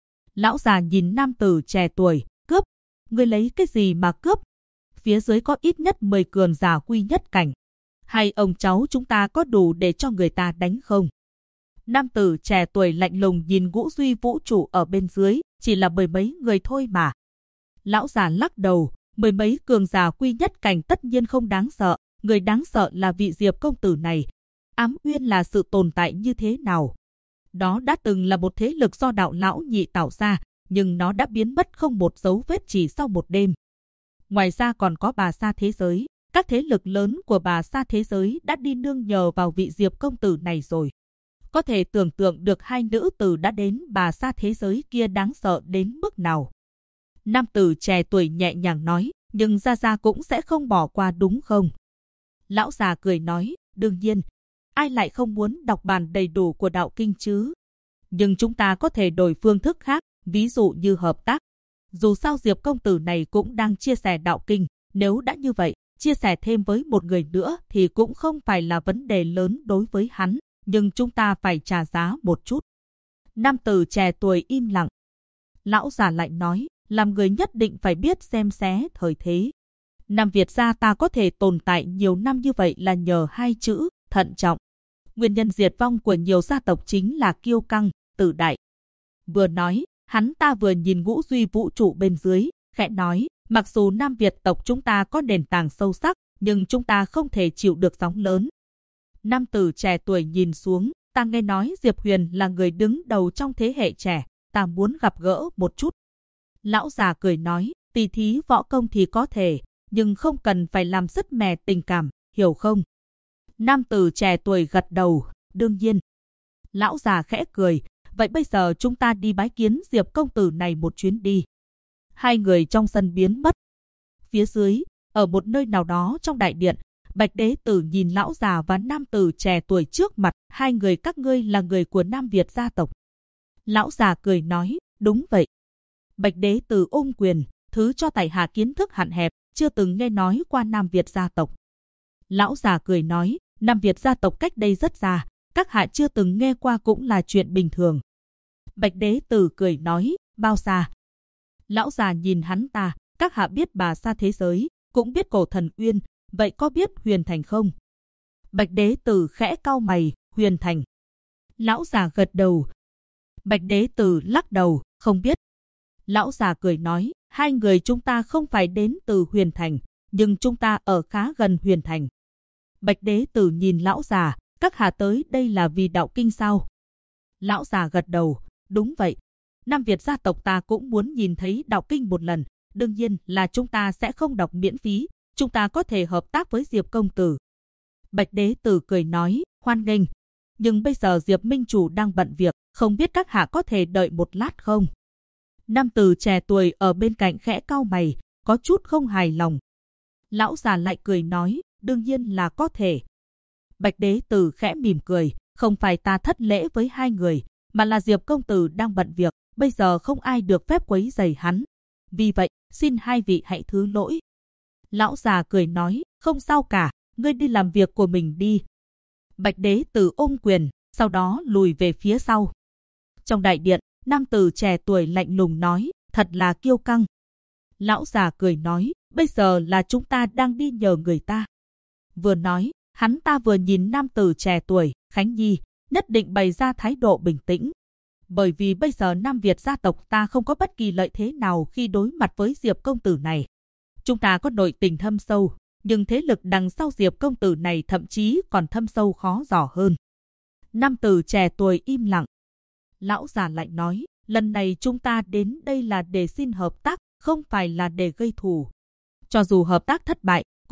Lão già nhìn nam tử trẻ tuổi, cướp. Ngươi lấy cái gì mà cướp? Phía dưới có ít nhất 10 cường giả quy nhất cảnh. Hay ông cháu chúng ta có đủ để cho người ta đánh không? Nam tử trẻ tuổi lạnh lùng nhìn ngũ duy vũ trụ ở bên dưới, chỉ là 10 mấy người thôi mà. Lão già lắc đầu, 10 mấy cường giả quy nhất cảnh tất nhiên không đáng sợ, người đáng sợ là vị Diệp công tử này. Ám Uyên là sự tồn tại như thế nào? Đó đã từng là một thế lực do đạo lão nhị tạo ra, nhưng nó đã biến mất không một dấu vết chỉ sau một đêm. Ngoài ra còn có Bà Sa thế giới, các thế lực lớn của Bà Sa thế giới đã đi nương nhờ vào vị Diệp công tử này rồi. Có thể tưởng tượng được hai nữ tử đã đến Bà Sa thế giới kia đáng sợ đến mức nào. Nam tử trẻ tuổi nhẹ nhàng nói, nhưng Gia Gia cũng sẽ không bỏ qua đúng không? Lão già cười nói, đương nhiên, ai lại không muốn đọc bản đầy đủ của đạo kinh chứ? Nhưng chúng ta có thể đổi phương thức khác, ví dụ như hợp tác. Dù sao Diệp công tử này cũng đang chia sẻ đạo kinh, nếu đã như vậy, chia sẻ thêm với một người nữa thì cũng không phải là vấn đề lớn đối với hắn, nhưng chúng ta phải trả giá một chút. Nam tử trẻ tuổi im lặng. Lão già lại nói, làm người nhất định phải biết xem xé thời thế. Nam Việt gia ta có thể tồn tại nhiều năm như vậy là nhờ hai chữ, thận trọng. Nguyên nhân diệt vong của nhiều gia tộc chính là kiêu căng, tự đại. Vừa nói, hắn ta vừa nhìn ngũ duy vũ trụ bên dưới, khẽ nói, mặc dù Nam Việt tộc chúng ta có nền tảng sâu sắc, nhưng chúng ta không thể chịu được sóng lớn. Nam tử trẻ tuổi nhìn xuống, ta nghe nói Diệp Huyền là người đứng đầu trong thế hệ trẻ, ta muốn gặp gỡ một chút. Lão già cười nói, tỉ thí võ công thì có thể, nhưng không cần phải làm sứt mẻ tình cảm, hiểu không? Nam tử trẻ tuổi gật đầu, đương nhiên. Lão già khẽ cười, vậy bây giờ chúng ta đi bái kiến Diệp công tử này một chuyến đi. Hai người trong sân biến mất. Phía dưới, ở một nơi nào đó trong đại điện, Bạch Đế Tử nhìn lão già và nam tử trẻ tuổi trước mặt, hai người các ngươi là người của Nam Việt gia tộc. Lão già cười nói, đúng vậy. Bạch Đế Tử ôm quyền, thứ cho tại hạ kiến thức hạn hẹp, chưa từng nghe nói qua Nam Việt gia tộc. Lão già cười nói, Nam Việt gia tộc cách đây rất xa, các hạ chưa từng nghe qua cũng là chuyện bình thường. Bạch Đế Tử cười nói, bao xa? Lão già nhìn hắn ta, các hạ biết Bà Sa thế giới, cũng biết Cổ Thần Uyên, vậy có biết Huyền Thành không? Bạch Đế Tử khẽ cau mày, Huyền Thành. Lão già gật đầu. Bạch Đế Tử lắc đầu, không biết. Lão già cười nói, hai người chúng ta không phải đến từ Huyền Thành, nhưng chúng ta ở khá gần Huyền Thành. Bạch Đế Tử nhìn lão già, các hạ tới đây là vì đạo kinh sao? Lão già gật đầu, đúng vậy. Nam Việt gia tộc ta cũng muốn nhìn thấy đạo kinh một lần, đương nhiên là chúng ta sẽ không đọc miễn phí, chúng ta có thể hợp tác với Diệp công tử. Bạch Đế Tử cười nói, hoan nghênh. Nhưng bây giờ Diệp Minh Chủ đang bận việc, không biết các hạ có thể đợi một lát không? Nam tử trẻ tuổi ở bên cạnh khẽ cau mày, có chút không hài lòng. Lão già lại cười nói, đương nhiên là có thể. Bạch Đế Tử khẽ mỉm cười, không phải ta thất lễ với hai người, mà là Diệp công tử đang bận việc, bây giờ không ai được phép quấy rầy hắn. Vì vậy, xin hai vị hãy thứ lỗi. Lão già cười nói, không sao cả, ngươi đi làm việc của mình đi. Bạch Đế Tử ôm quyền, sau đó lùi về phía sau. Trong đại điện, nam tử trẻ tuổi lạnh lùng nói, thật là kiêu căng. Lão già cười nói, bây giờ là chúng ta đang đi nhờ người ta. Vừa nói, hắn ta vừa nhìn nam tử trẻ tuổi, Khánh Nhi, nhất định bày ra thái độ bình tĩnh. Bởi vì bây giờ Nam Việt gia tộc ta không có bất kỳ lợi thế nào khi đối mặt với Diệp công tử này. Chúng ta có nội tình thâm sâu, nhưng thế lực đằng sau Diệp công tử này thậm chí còn thâm sâu khó dò hơn. Nam tử trẻ tuổi im lặng. Lão già lại nói, lần này chúng ta đến đây là để xin hợp tác, không phải là để gây thù. Cho dù hợp tác thất bại,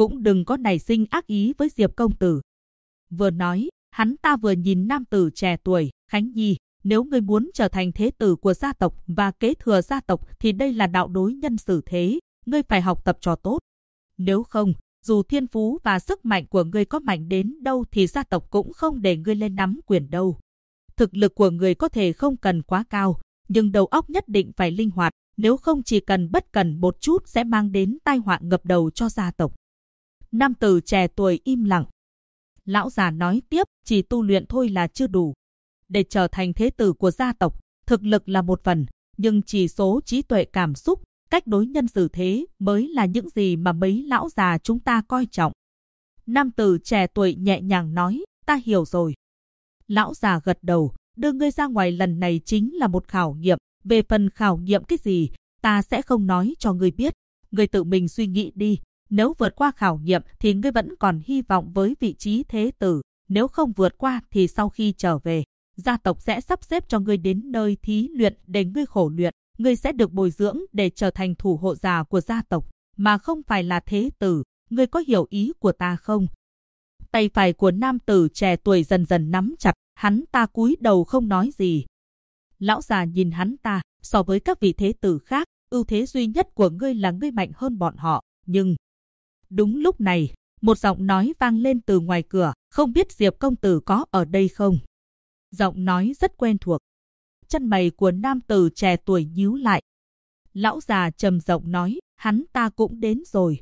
cũng đừng có nảy sinh ác ý với Diệp công tử. Vừa nói, hắn ta vừa nhìn nam tử trẻ tuổi, Khánh Nhi, nếu ngươi muốn trở thành thế tử của gia tộc và kế thừa gia tộc thì đây là đạo đối nhân xử thế, ngươi phải học tập cho tốt. Nếu không, dù thiên phú và sức mạnh của ngươi có mạnh đến đâu thì gia tộc cũng không để ngươi lên nắm quyền đâu. Thực lực của người có thể không cần quá cao, nhưng đầu óc nhất định phải linh hoạt, nếu không chỉ cần bất cần một chút sẽ mang đến tai họa ngập đầu cho gia tộc. Nam tử trẻ tuổi im lặng. Lão già nói tiếp, chỉ tu luyện thôi là chưa đủ. Để trở thành thế tử của gia tộc, thực lực là một phần, nhưng chỉ số trí tuệ cảm xúc, cách đối nhân xử thế mới là những gì mà mấy lão già chúng ta coi trọng. Nam tử trẻ tuổi nhẹ nhàng nói, ta hiểu rồi. Lão già gật đầu, đưa ngươi ra ngoài lần này chính là một khảo nghiệm, về phần khảo nghiệm cái gì, ta sẽ không nói cho ngươi biết, ngươi tự mình suy nghĩ đi, nếu vượt qua khảo nghiệm thì ngươi vẫn còn hy vọng với vị trí thế tử, nếu không vượt qua thì sau khi trở về, gia tộc sẽ sắp xếp cho ngươi đến nơi thí luyện để ngươi khổ luyện, ngươi sẽ được bồi dưỡng để trở thành thủ hộ giả của gia tộc, mà không phải là thế tử, ngươi có hiểu ý của ta không? Tay phải của nam tử trẻ tuổi dần dần nắm chặt, hắn ta cúi đầu không nói gì. Lão già nhìn hắn ta, so với các vị thế tử khác, ưu thế duy nhất của ngươi là ngươi mạnh hơn bọn họ, nhưng... Đúng lúc này, một giọng nói vang lên từ ngoài cửa, không biết Diệp công tử có ở đây không? Giọng nói rất quen thuộc. Chân mày của nam tử trẻ tuổi nhíu lại. Lão già trầm giọng nói, hắn ta cũng đến rồi.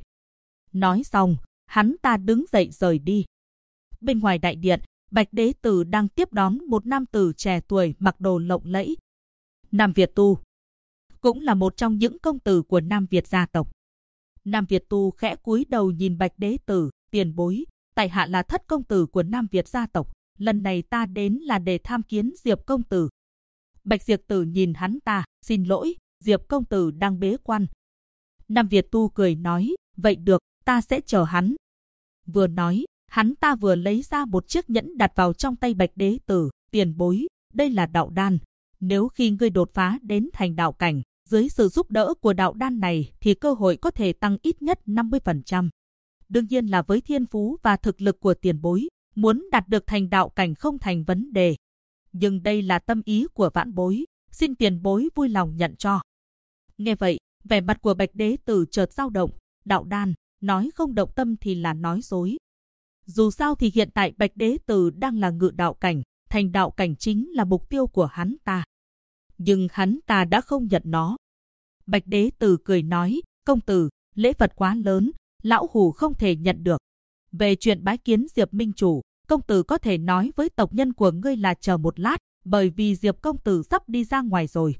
Nói xong, hắn ta đứng dậy rời đi. Bên ngoài đại điện, Bạch Đế Tử đang tiếp đón một nam tử trẻ tuổi mặc đồ lộng lẫy. Nam Việt Tu cũng là một trong những công tử của Nam Việt gia tộc. Nam Việt Tu khẽ cúi đầu nhìn Bạch Đế Tử, tiền bối, tại hạ là thất công tử của Nam Việt gia tộc, lần này ta đến là để tham kiến Diệp công tử. Bạch Diệp Tử nhìn hắn ta, xin lỗi, Diệp công tử đang bế quan. Nam Việt Tu cười nói, vậy được, ta sẽ chờ hắn. Vừa nói, hắn ta vừa lấy ra một chiếc nhẫn đặt vào trong tay Bạch Đế Tử, tiền bối, đây là đạo đan. Nếu khi ngươi đột phá đến thành đạo cảnh, dưới sự giúp đỡ của đạo đan này thì cơ hội có thể tăng ít nhất 50%. Đương nhiên là với thiên phú và thực lực của tiền bối, muốn đạt được thành đạo cảnh không thành vấn đề. Nhưng đây là tâm ý của vãn bối, xin tiền bối vui lòng nhận cho. Nghe vậy, vẻ mặt của Bạch Đế Tử chợt dao động, đạo đan, nói không động tâm thì là nói dối. Dù sao thì hiện tại Bạch Đế Tử đang là ngự đạo cảnh, thành đạo cảnh chính là mục tiêu của hắn ta. Nhưng hắn ta đã không nhận nó. Bạch Đế Tử cười nói, công tử, lễ vật quá lớn, lão hủ không thể nhận được. Về chuyện bái kiến Diệp Minh Chủ, công tử có thể nói với tộc nhân của ngươi là chờ một lát, bởi vì Diệp công tử sắp đi ra ngoài rồi.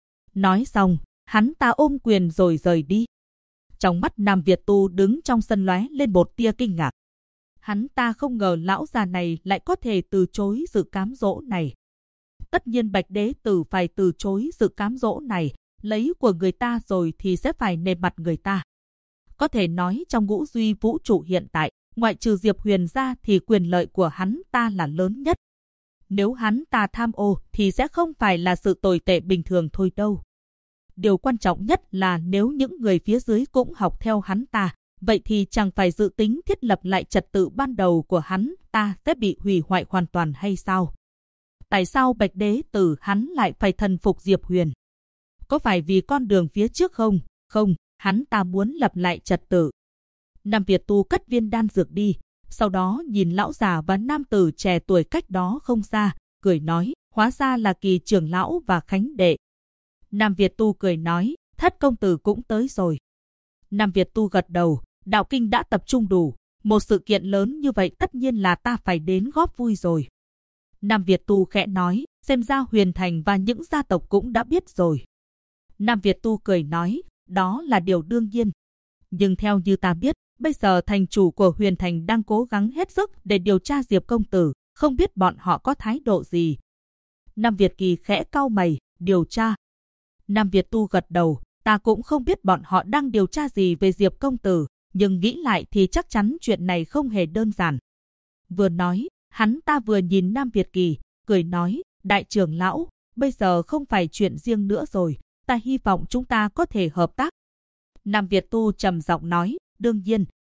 Nói xong, hắn ta ôm quyền rồi rời đi. Trong mắt Nam Việt Tu đứng trong sân lóe lên một tia kinh ngạc. Hắn ta không ngờ lão già này lại có thể từ chối sự cám dỗ này. Tất nhiên Bạch Đế Tử phải từ chối sự cám dỗ này, lấy của người ta rồi thì sẽ phải nề mặt người ta. Có thể nói trong ngũ duy vũ trụ hiện tại, ngoại trừ Diệp Huyền ra thì quyền lợi của hắn ta là lớn nhất. Nếu hắn ta tham ô thì sẽ không phải là sự tồi tệ bình thường thôi đâu. Điều quan trọng nhất là nếu những người phía dưới cũng học theo hắn ta, vậy thì chẳng phải dự tính thiết lập lại trật tự ban đầu của hắn ta sẽ bị hủy hoại hoàn toàn hay sao? Tại sao Bạch Đế Tử hắn lại phải thần phục Diệp Huyền? Có phải vì con đường phía trước không? Không, hắn ta muốn lập lại trật tự. Nam Việt Tu cất viên đan dược đi, sau đó nhìn lão già và nam tử trẻ tuổi cách đó không xa, cười nói, hóa ra là Kỳ trưởng lão và Khánh đệ. Nam Việt Tu cười nói, thất công tử cũng tới rồi. Nam Việt Tu gật đầu, đạo kinh đã tập trung đủ, một sự kiện lớn như vậy tất nhiên là ta phải đến góp vui rồi. Nam Việt Tu khẽ nói, xem ra Huyền Thành và những gia tộc cũng đã biết rồi. Nam Việt Tu cười nói, đó là điều đương nhiên. Nhưng theo như ta biết, bây giờ thành chủ của Huyền Thành đang cố gắng hết sức để điều tra Diệp công tử, không biết bọn họ có thái độ gì. Nam Việt Kỳ khẽ cau mày, điều tra. Nam Việt Tu gật đầu, ta cũng không biết bọn họ đang điều tra gì về Diệp công tử, nhưng nghĩ lại thì chắc chắn chuyện này không hề đơn giản. Vừa nói, hắn ta vừa nhìn Nam Việt Kỳ, cười nói, đại trưởng lão, bây giờ không phải chuyện riêng nữa rồi, ta hy vọng chúng ta có thể hợp tác. Nam Việt Tu trầm giọng nói, đương nhiên.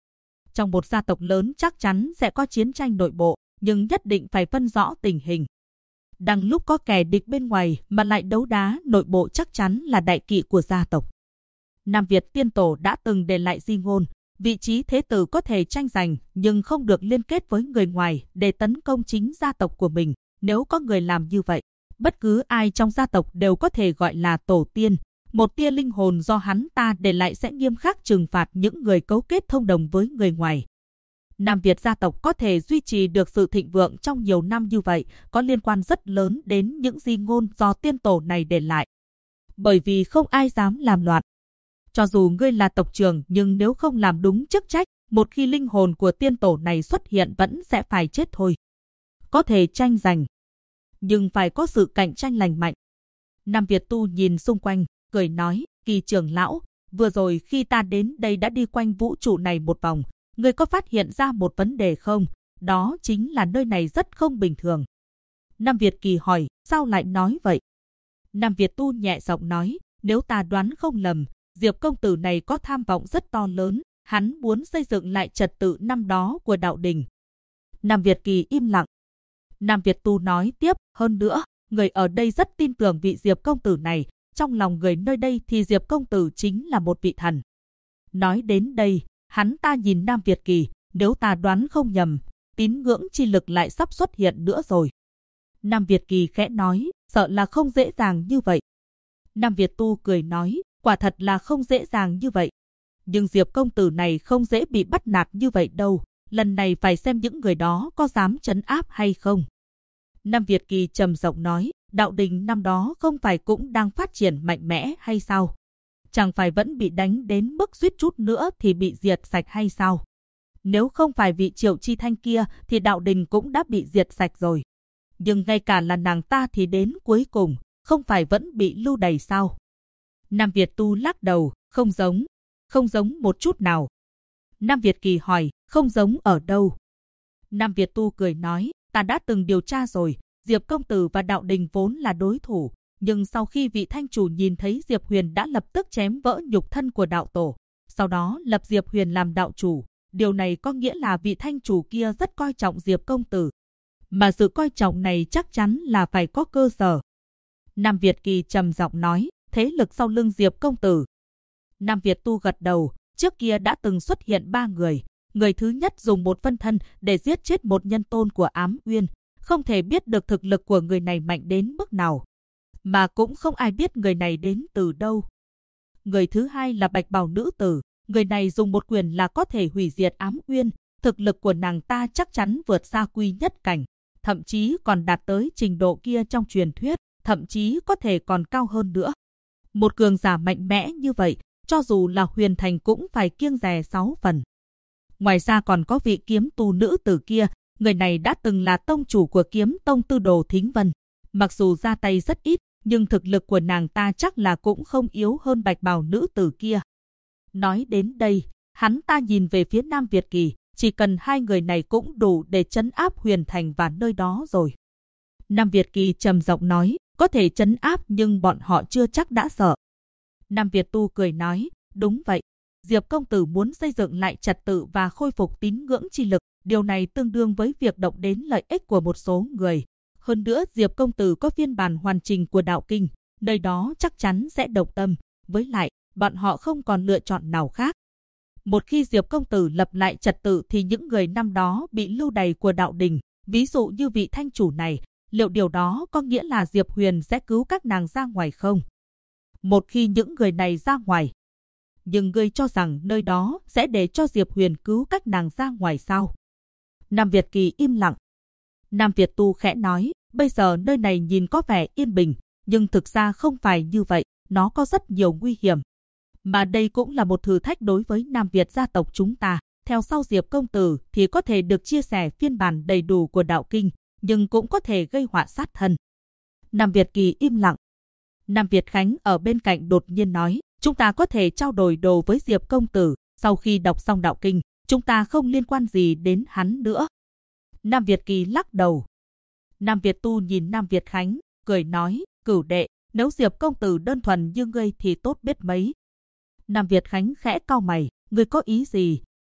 Trong một gia tộc lớn chắc chắn sẽ có chiến tranh nội bộ, nhưng nhất định phải phân rõ tình hình. Đang lúc có kẻ địch bên ngoài mà lại đấu đá nội bộ chắc chắn là đại kỵ của gia tộc. Nam Việt tiên tổ đã từng để lại di ngôn, vị trí thế tử có thể tranh giành nhưng không được liên kết với người ngoài để tấn công chính gia tộc của mình. Nếu có người làm như vậy, bất cứ ai trong gia tộc đều có thể gọi là tổ tiên. Một tia linh hồn do hắn ta để lại sẽ nghiêm khắc trừng phạt những người cấu kết thông đồng với người ngoài. Nam Việt gia tộc có thể duy trì được sự thịnh vượng trong nhiều năm như vậy có liên quan rất lớn đến những di ngôn do tiên tổ này để lại. Bởi vì không ai dám làm loạn. Cho dù ngươi là tộc trưởng nhưng nếu không làm đúng chức trách, một khi linh hồn của tiên tổ này xuất hiện vẫn sẽ phải chết thôi. Có thể tranh giành, nhưng phải có sự cạnh tranh lành mạnh. Nam Việt Tu nhìn xung quanh, cười nói, Kỳ trưởng lão, vừa rồi khi ta đến đây đã đi quanh vũ trụ này một vòng, ngươi có phát hiện ra một vấn đề không? Đó chính là nơi này rất không bình thường. Nam Việt Kỳ hỏi, sao lại nói vậy? Nam Việt Tu nhẹ giọng nói, nếu ta đoán không lầm, Diệp công tử này có tham vọng rất to lớn, hắn muốn xây dựng lại trật tự năm đó của đạo đình. Nam Việt Kỳ im lặng. Nam Việt Tu nói tiếp, hơn nữa, người ở đây rất tin tưởng vị Diệp công tử này, trong lòng người nơi đây thì Diệp công tử chính là một vị thần. Nói đến đây, hắn ta nhìn Nam Việt Kỳ, nếu ta đoán không nhầm, tín ngưỡng chi lực lại sắp xuất hiện nữa rồi. Nam Việt Kỳ khẽ nói, sợ là không dễ dàng như vậy. Nam Việt Tu cười nói, quả thật là không dễ dàng như vậy. Nhưng Diệp công tử này không dễ bị bắt nạt như vậy đâu, lần này phải xem những người đó có dám trấn áp hay không. Nam Việt Kỳ trầm giọng nói, đạo đình năm đó không phải cũng đang phát triển mạnh mẽ hay sao? Chẳng phải vẫn bị đánh đến mức suýt chút nữa thì bị diệt sạch hay sao? Nếu không phải vị Triệu Chi Thanh kia thì đạo đình cũng đã bị diệt sạch rồi. Nhưng ngay cả là nàng ta thì đến cuối cùng, không phải vẫn bị lưu đày sao? Nam Việt Tu lắc đầu, không giống một chút nào. Nam Việt Kỳ hỏi, không giống ở đâu? Nam Việt Tu cười nói, ta đã từng điều tra rồi, Diệp công tử và đạo đình vốn là đối thủ, nhưng sau khi vị thanh chủ nhìn thấy Diệp Huyền đã lập tức chém vỡ nhục thân của đạo tổ, sau đó lập Diệp Huyền làm đạo chủ. Điều này có nghĩa là vị thanh chủ kia rất coi trọng Diệp công tử. Mà sự coi trọng này chắc chắn là phải có cơ sở. Nam Việt Kỳ trầm giọng nói, thế lực sau lưng Diệp công tử. Nam Việt Tu gật đầu, trước kia đã từng xuất hiện 3 người. Người thứ nhất dùng một phân thân để giết chết một nhân tôn của Ám Uyên. Không thể biết được thực lực của người này mạnh đến mức nào. Mà cũng không ai biết người này đến từ đâu. Người thứ hai là Bạch Bào nữ tử. Người này dùng một quyền là có thể hủy diệt Ám Uyên. Thực lực của nàng ta chắc chắn vượt xa Quy Nhất cảnh. Thậm chí còn đạt tới trình độ kia trong truyền thuyết. Thậm chí có thể còn cao hơn nữa. Một cường giả mạnh mẽ như vậy, cho dù là Huyền Thành cũng phải kiêng dè 6 phần. Ngoài ra còn có vị kiếm tu nữ tử kia, người này đã từng là tông chủ của kiếm tông Tư Đồ Thính Vân. Mặc dù ra tay rất ít, nhưng thực lực của nàng ta chắc là cũng không yếu hơn Bạch Bào nữ tử kia. Nói đến đây, hắn ta nhìn về phía Nam Việt Kỳ, chỉ cần 2 người này cũng đủ để trấn áp Huyền Thành và nơi đó rồi. Nam Việt Kỳ trầm giọng nói, có thể trấn áp nhưng bọn họ chưa chắc đã sợ. Nam Việt Tu cười nói, đúng vậy. Diệp công tử muốn xây dựng lại trật tự và khôi phục tín ngưỡng chi lực, điều này tương đương với việc động đến lợi ích của một số người. Hơn nữa Diệp công tử có phiên bản hoàn chỉnh của đạo kinh, nơi đó chắc chắn sẽ động tâm, với lại, bọn họ không còn lựa chọn nào khác. Một khi Diệp công tử lập lại trật tự thì những người năm đó bị lưu đày của đạo đình, ví dụ như vị thanh chủ này, liệu điều đó có nghĩa là Diệp Huyền sẽ cứu các nàng ra ngoài không? Một khi những người này ra ngoài, nhưng ngươi cho rằng nơi đó sẽ để cho Diệp Huyền cứu các nàng ra ngoài sao? Nam Việt Kỳ im lặng. Nam Việt Tu khẽ nói, bây giờ nơi này nhìn có vẻ yên bình, nhưng thực ra không phải như vậy, nó có rất nhiều nguy hiểm. Mà đây cũng là một thử thách đối với Nam Việt gia tộc chúng ta. Theo sau Diệp công tử thì có thể được chia sẻ phiên bản đầy đủ của đạo kinh, nhưng cũng có thể gây họa sát thân. Nam Việt Kỳ im lặng. Nam Việt Khánh ở bên cạnh đột nhiên nói, chúng ta có thể trao đổi đồ với Diệp công tử, sau khi đọc xong đạo kinh, chúng ta không liên quan gì đến hắn nữa. Nam Việt Kỳ lắc đầu. Nam Việt Tu nhìn Nam Việt Khánh, cười nói, cửu đệ, nếu Diệp công tử đơn thuần như ngươi thì tốt biết mấy. Nam Việt Khánh khẽ cau mày, ngươi có ý gì?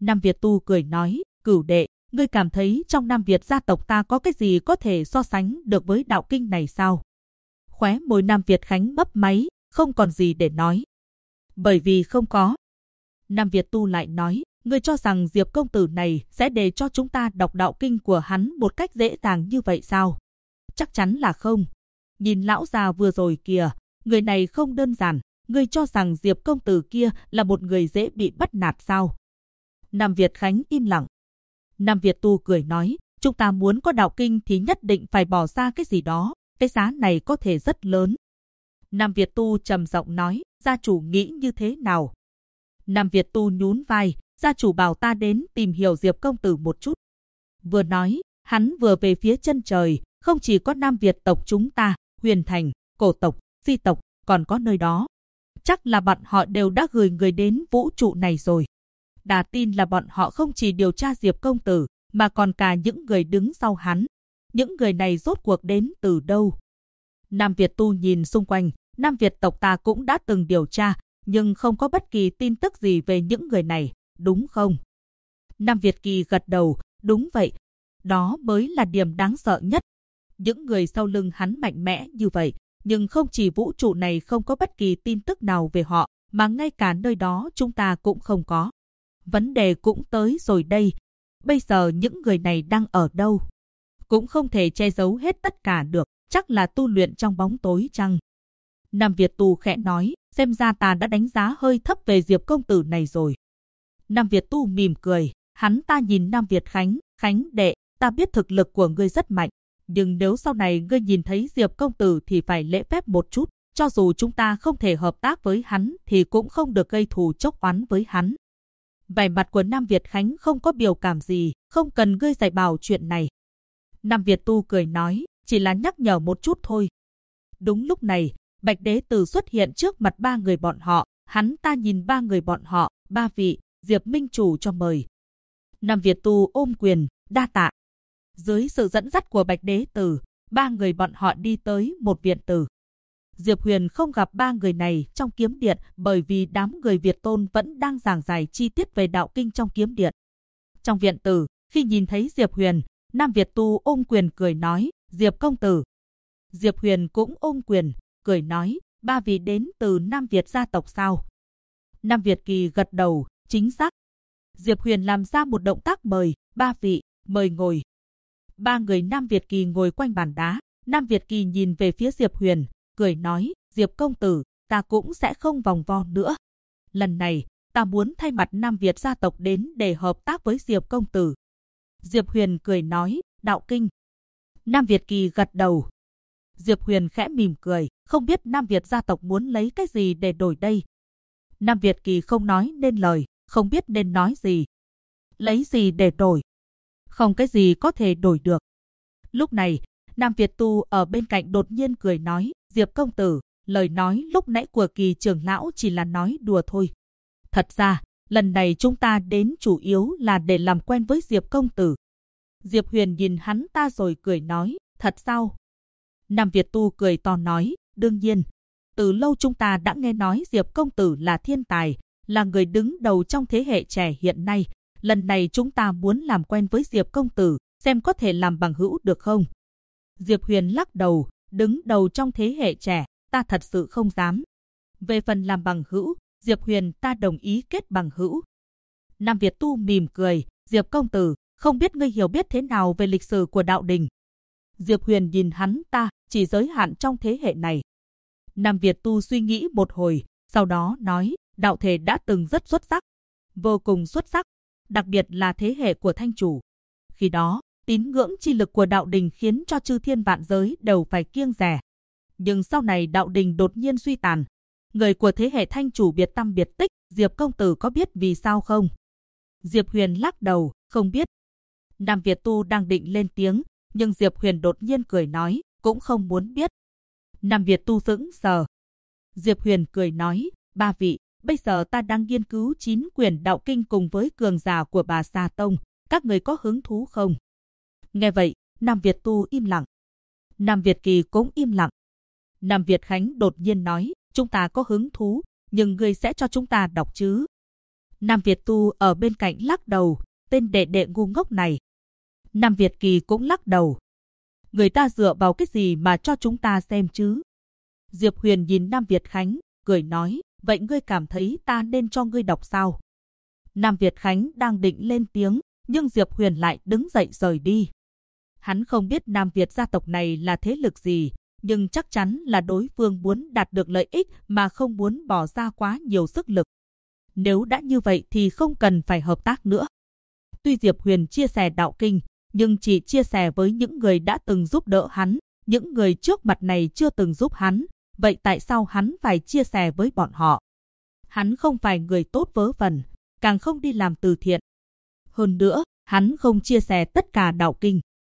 Nam Việt Tu cười nói, Cửu đệ, ngươi cảm thấy trong Nam Việt gia tộc ta có cái gì có thể so sánh được với đạo kinh này sao? Khóe môi Nam Việt Khánh mấp máy, không còn gì để nói. Bởi vì không có. Nam Việt Tu lại nói, ngươi cho rằng Diệp công tử này sẽ để cho chúng ta đọc đạo kinh của hắn một cách dễ dàng như vậy sao? Chắc chắn là không. Nhìn lão già vừa rồi kìa, người này không đơn giản, ngươi cho rằng Diệp công tử kia là một người dễ bị bắt nạt sao? Nam Việt Khánh im lặng. Nam Việt Tu cười nói, chúng ta muốn có đạo kinh thì nhất định phải bỏ ra cái gì đó, cái giá này có thể rất lớn. Nam Việt Tu trầm giọng nói, gia chủ nghĩ như thế nào? Nam Việt Tu nhún vai, gia chủ bảo ta đến tìm hiểu Diệp công tử một chút. Vừa nói, hắn vừa về phía chân trời, không chỉ có Nam Việt tộc chúng ta, Huyền Thành, Cổ tộc, Di tộc, còn có nơi đó. Chắc là bọn họ đều đã gửi người đến vũ trụ này rồi. Đà tin là bọn họ không chỉ điều tra Diệp công tử, mà còn cả những người đứng sau hắn. Những người này rốt cuộc đến từ đâu? Nam Việt Tu nhìn xung quanh, Nam Việt tộc ta cũng đã từng điều tra, nhưng không có bất kỳ tin tức gì về những người này, đúng không? Nam Việt Kỳ gật đầu, đúng vậy. Đó mới là điểm đáng sợ nhất. Những người sau lưng hắn mạnh mẽ như vậy, nhưng không chỉ vũ trụ này không có bất kỳ tin tức nào về họ, mà ngay cả nơi đó chúng ta cũng không có. Vấn đề cũng tới rồi đây. Bây giờ những người này đang ở đâu? Cũng không thể che giấu hết tất cả được, chắc là tu luyện trong bóng tối chăng? Nam Việt Tu khẽ nói, xem ra ta đã đánh giá hơi thấp về Diệp công tử này rồi. Nam Việt Tu mỉm cười, hắn ta nhìn Nam Việt Khánh, Khánh đệ, ta biết thực lực của ngươi rất mạnh, nhưng nếu sau này ngươi nhìn thấy Diệp công tử thì phải lễ phép một chút, cho dù chúng ta không thể hợp tác với hắn thì cũng không được gây thù chốc oán với hắn. Vẻ mặt của Nam Việt Khánh không có biểu cảm gì, không cần ngươi dạy bảo chuyện này. Nam Việt Tu cười nói, chỉ là nhắc nhở một chút thôi. Đúng lúc này, Bạch Đế Tử xuất hiện trước mặt ba người bọn họ, hắn ta nhìn ba người bọn họ, ba vị, Diệp Minh chủ cho mời. Nam Việt Tu ôm quyền, đa tạ. Dưới sự dẫn dắt của Bạch Đế Tử, ba người bọn họ đi tới một viện tử. Diệp Huyền không gặp ba người này trong kiếm điện bởi vì đám người Việt Tôn vẫn đang giảng giải chi tiết về đạo kinh trong kiếm điện. Trong viện tử, khi nhìn thấy Diệp Huyền, Nam Việt Tu ôm quyền cười nói, Diệp công tử. Diệp Huyền cũng ôm quyền, cười nói, ba vị đến từ Nam Việt gia tộc sao? Nam Việt Kỳ gật đầu, chính xác. Diệp Huyền làm ra một động tác mời, ba vị, mời ngồi. Ba người Nam Việt Kỳ ngồi quanh bàn đá, Nam Việt Kỳ nhìn về phía Diệp Huyền, cười nói, Diệp công tử, ta cũng sẽ không vòng vo nữa. Lần này, ta muốn thay mặt Nam Việt gia tộc đến để hợp tác với Diệp công tử. Diệp Huyền cười nói, đạo kinh. Nam Việt Kỳ gật đầu. Diệp Huyền khẽ mỉm cười, không biết Nam Việt gia tộc muốn lấy cái gì để đổi đây. Nam Việt Kỳ không nói nên lời, không biết nên nói gì. Lấy gì để đổi? Không cái gì có thể đổi được. Lúc này, Nam Việt Tu ở bên cạnh đột nhiên cười nói, Diệp công tử, lời nói lúc nãy của Kỳ trưởng lão chỉ là nói đùa thôi. Thật ra, lần này chúng ta đến chủ yếu là để làm quen với Diệp công tử. Diệp Huyền nhìn hắn ta rồi cười nói, thật sao? Nam Việt Tu cười to nói, đương nhiên. Từ lâu chúng ta đã nghe nói Diệp công tử là thiên tài, là người đứng đầu trong thế hệ trẻ hiện nay. Lần này chúng ta muốn làm quen với Diệp công tử, xem có thể làm bằng hữu được không? Diệp Huyền lắc đầu, đứng đầu trong thế hệ trẻ, ta thật sự không dám. Về phần làm bằng hữu, Diệp Huyền ta đồng ý kết bằng hữu. Nam Việt Tu mỉm cười, Diệp công tử, không biết ngươi hiểu biết thế nào về lịch sử của đạo đình. Diệp Huyền nhìn hắn ta, chỉ giới hạn trong thế hệ này. Nam Việt Tu suy nghĩ một hồi, sau đó nói, đạo thể đã từng rất xuất sắc, vô cùng xuất sắc, đặc biệt là thế hệ của Thanh Chủ. Khi đó, tín ngưỡng chi lực của đạo đình khiến cho chư thiên vạn giới đều phải kiêng dè. Nhưng sau này đạo đình đột nhiên suy tàn. Người của thế hệ Thanh Chủ biệt tăm biệt tích, Diệp công tử có biết vì sao không? Diệp Huyền lắc đầu, không biết. Nam Việt Tu đang định lên tiếng, nhưng Diệp Huyền đột nhiên cười nói, cũng không muốn biết. Nam Việt Tu sững sờ. Diệp Huyền cười nói, ba vị, bây giờ ta đang nghiên cứu 9 quyển đạo kinh cùng với cường giả của Bà Sa Tông, các người có hứng thú không? Nghe vậy, Nam Việt Tu im lặng. Nam Việt Kỳ cũng im lặng. Nam Việt Khánh đột nhiên nói, chúng ta có hứng thú, nhưng ngươi sẽ cho chúng ta đọc chứ? Nam Việt Tu ở bên cạnh lắc đầu, tên đệ đệ ngu ngốc này. Nam Việt Kỳ cũng lắc đầu. Người ta dựa vào cái gì mà cho chúng ta xem chứ? Diệp Huyền nhìn Nam Việt Khánh, cười nói, vậy ngươi cảm thấy ta nên cho ngươi đọc sao? Nam Việt Khánh đang định lên tiếng, nhưng Diệp Huyền lại đứng dậy rời đi. Hắn không biết Nam Việt gia tộc này là thế lực gì, nhưng chắc chắn là đối phương muốn đạt được lợi ích mà không muốn bỏ ra quá nhiều sức lực. Nếu đã như vậy thì không cần phải hợp tác nữa. Tuy Diệp Huyền chia sẻ đạo kinh, nhưng chỉ chia sẻ với những người đã từng giúp đỡ hắn, những người trước mặt này chưa từng giúp hắn, vậy tại sao hắn phải chia sẻ với bọn họ? Hắn không phải người tốt vớ vẩn, càng không đi làm từ thiện. Hơn nữa, hắn không chia sẻ tất cả đạo kinh.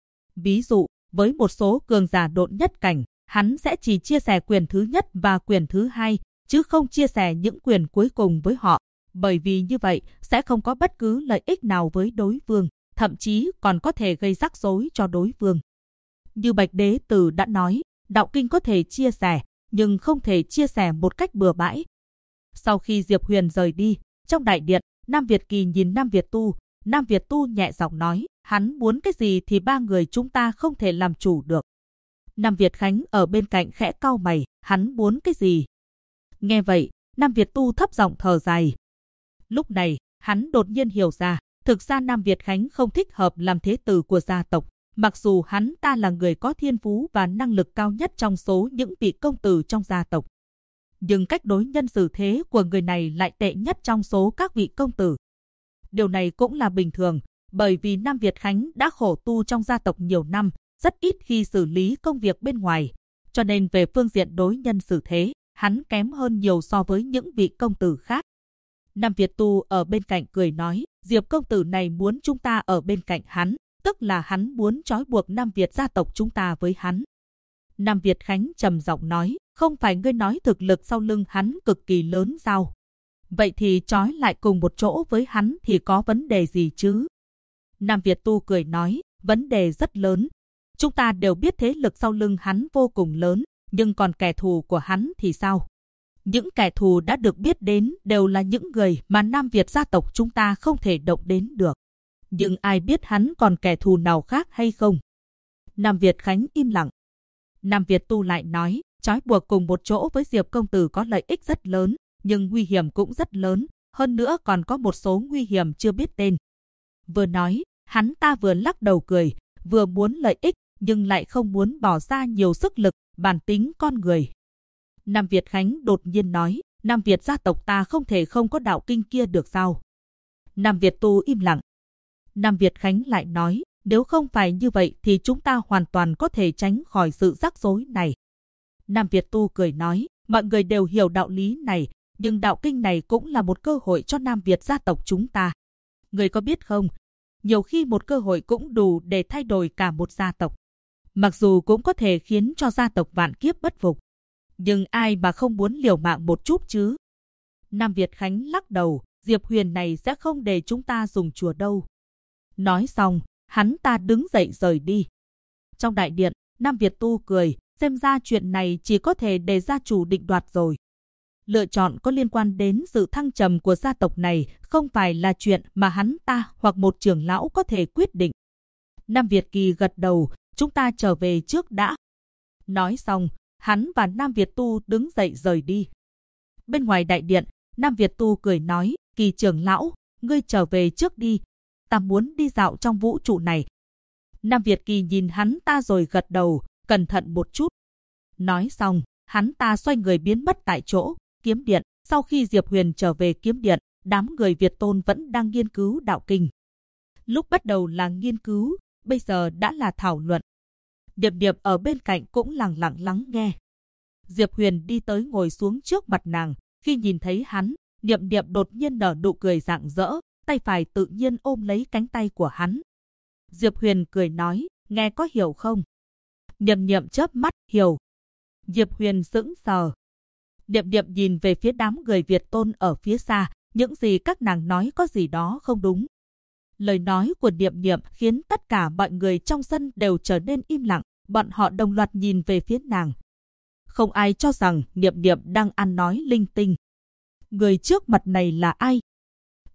Ví dụ, với một số cường giả độn nhất cảnh, hắn sẽ chỉ chia sẻ quyền thứ nhất và quyền thứ hai, chứ không chia sẻ những quyền cuối cùng với họ, bởi vì như vậy sẽ không có bất cứ lợi ích nào với đối phương, thậm chí còn có thể gây rắc rối cho đối phương. Như Bạch Đế Tử đã nói, đạo kinh có thể chia sẻ, nhưng không thể chia sẻ một cách bừa bãi. Sau khi Diệp Huyền rời đi, trong đại điện, Nam Việt Kỳ nhìn Nam Việt Tu, Nam Việt Tu nhẹ giọng nói, hắn muốn cái gì thì ba người chúng ta không thể làm chủ được. Nam Việt Khánh ở bên cạnh khẽ cau mày, hắn muốn cái gì? Nghe vậy, Nam Việt Tu thấp giọng thở dài. Lúc này, hắn đột nhiên hiểu ra, thực ra Nam Việt Khánh không thích hợp làm thế tử của gia tộc, mặc dù hắn ta là người có thiên phú và năng lực cao nhất trong số những vị công tử trong gia tộc. Nhưng cách đối nhân xử thế của người này lại tệ nhất trong số các vị công tử. Điều này cũng là bình thường, bởi vì Nam Việt Khánh đã khổ tu trong gia tộc nhiều năm, rất ít khi xử lý công việc bên ngoài, cho nên về phương diện đối nhân xử thế, hắn kém hơn nhiều so với những vị công tử khác. Nam Việt Tu ở bên cạnh cười nói, Diệp công tử này muốn chúng ta ở bên cạnh hắn, tức là hắn muốn trói buộc Nam Việt gia tộc chúng ta với hắn. Nam Việt Khánh trầm giọng nói, không phải ngươi nói thực lực sau lưng hắn cực kỳ lớn sao? Vậy thì trói lại cùng một chỗ với hắn thì có vấn đề gì chứ? Nam Việt Tu cười nói, vấn đề rất lớn. Chúng ta đều biết thế lực sau lưng hắn vô cùng lớn, nhưng còn kẻ thù của hắn thì sao? Những kẻ thù đã được biết đến đều là những người mà Nam Việt gia tộc chúng ta không thể động đến được. Nhưng ai biết hắn còn kẻ thù nào khác hay không? Nam Việt Khánh im lặng. Nam Việt Tu lại nói, trói buộc cùng một chỗ với Diệp công tử có lợi ích rất lớn, nhưng nguy hiểm cũng rất lớn, hơn nữa còn có một số nguy hiểm chưa biết tên. Vừa nói, hắn ta vừa lắc đầu cười, vừa muốn lợi ích, nhưng lại không muốn bỏ ra nhiều sức lực, bản tính con người. Nam Việt Khánh đột nhiên nói, Nam Việt gia tộc ta không thể không có đạo kinh kia được sao? Nam Việt Tu im lặng. Nam Việt Khánh lại nói, nếu không phải như vậy thì chúng ta hoàn toàn có thể tránh khỏi sự rắc rối này. Nam Việt Tu cười nói, mọi người đều hiểu đạo lý này, nhưng đạo kinh này cũng là một cơ hội cho Nam Việt gia tộc chúng ta. Người có biết không, nhiều khi một cơ hội cũng đủ để thay đổi cả một gia tộc. Mặc dù cũng có thể khiến cho gia tộc vạn kiếp bất phục, nhưng ai mà không muốn liều mạng một chút chứ? Nam Việt Khánh lắc đầu, Diệp Huyền này sẽ không để chúng ta dùng chùa đâu. Nói xong, hắn ta đứng dậy rời đi. Trong đại điện, Nam Việt Tu cười, xem ra chuyện này chỉ có thể để gia chủ định đoạt rồi. Lựa chọn có liên quan đến sự thăng trầm của gia tộc này không phải là chuyện mà hắn ta hoặc một trưởng lão có thể quyết định. Nam Việt Kỳ gật đầu, chúng ta trở về trước đã. Nói xong, hắn và Nam Việt Tu đứng dậy rời đi. Bên ngoài đại điện, Nam Việt Tu cười nói, Kỳ trưởng lão, ngươi trở về trước đi. Ta muốn đi dạo trong vũ trụ này. Nam Việt Kỳ nhìn hắn ta rồi gật đầu, cẩn thận một chút. Nói xong, hắn ta xoay người biến mất tại chỗ, kiếm điện. Sau khi Diệp Huyền trở về kiếm điện, đám người Việt Tôn vẫn đang nghiên cứu đạo kinh. Lúc bắt đầu là nghiên cứu, bây giờ đã là thảo luận. Điệp Điệp ở bên cạnh cũng lặng lặng lắng nghe. Diệp Huyền đi tới ngồi xuống trước mặt nàng, khi nhìn thấy hắn, Điệp Điệp đột nhiên nở nụ cười rạng rỡ, tay phải tự nhiên ôm lấy cánh tay của hắn. Diệp Huyền cười nói, nghe có hiểu không? Điệp Điệp chớp mắt, hiểu. Diệp Huyền sững sờ. Điệp Điệp nhìn về phía đám người Việt Tôn ở phía xa, những gì các nàng nói có gì đó không đúng. Lời nói của Điệp Điệp khiến tất cả mọi người trong sân đều trở nên im lặng, bọn họ đồng loạt nhìn về phía nàng. Không ai cho rằng Điệp Điệp đang ăn nói linh tinh. Người trước mặt này là ai?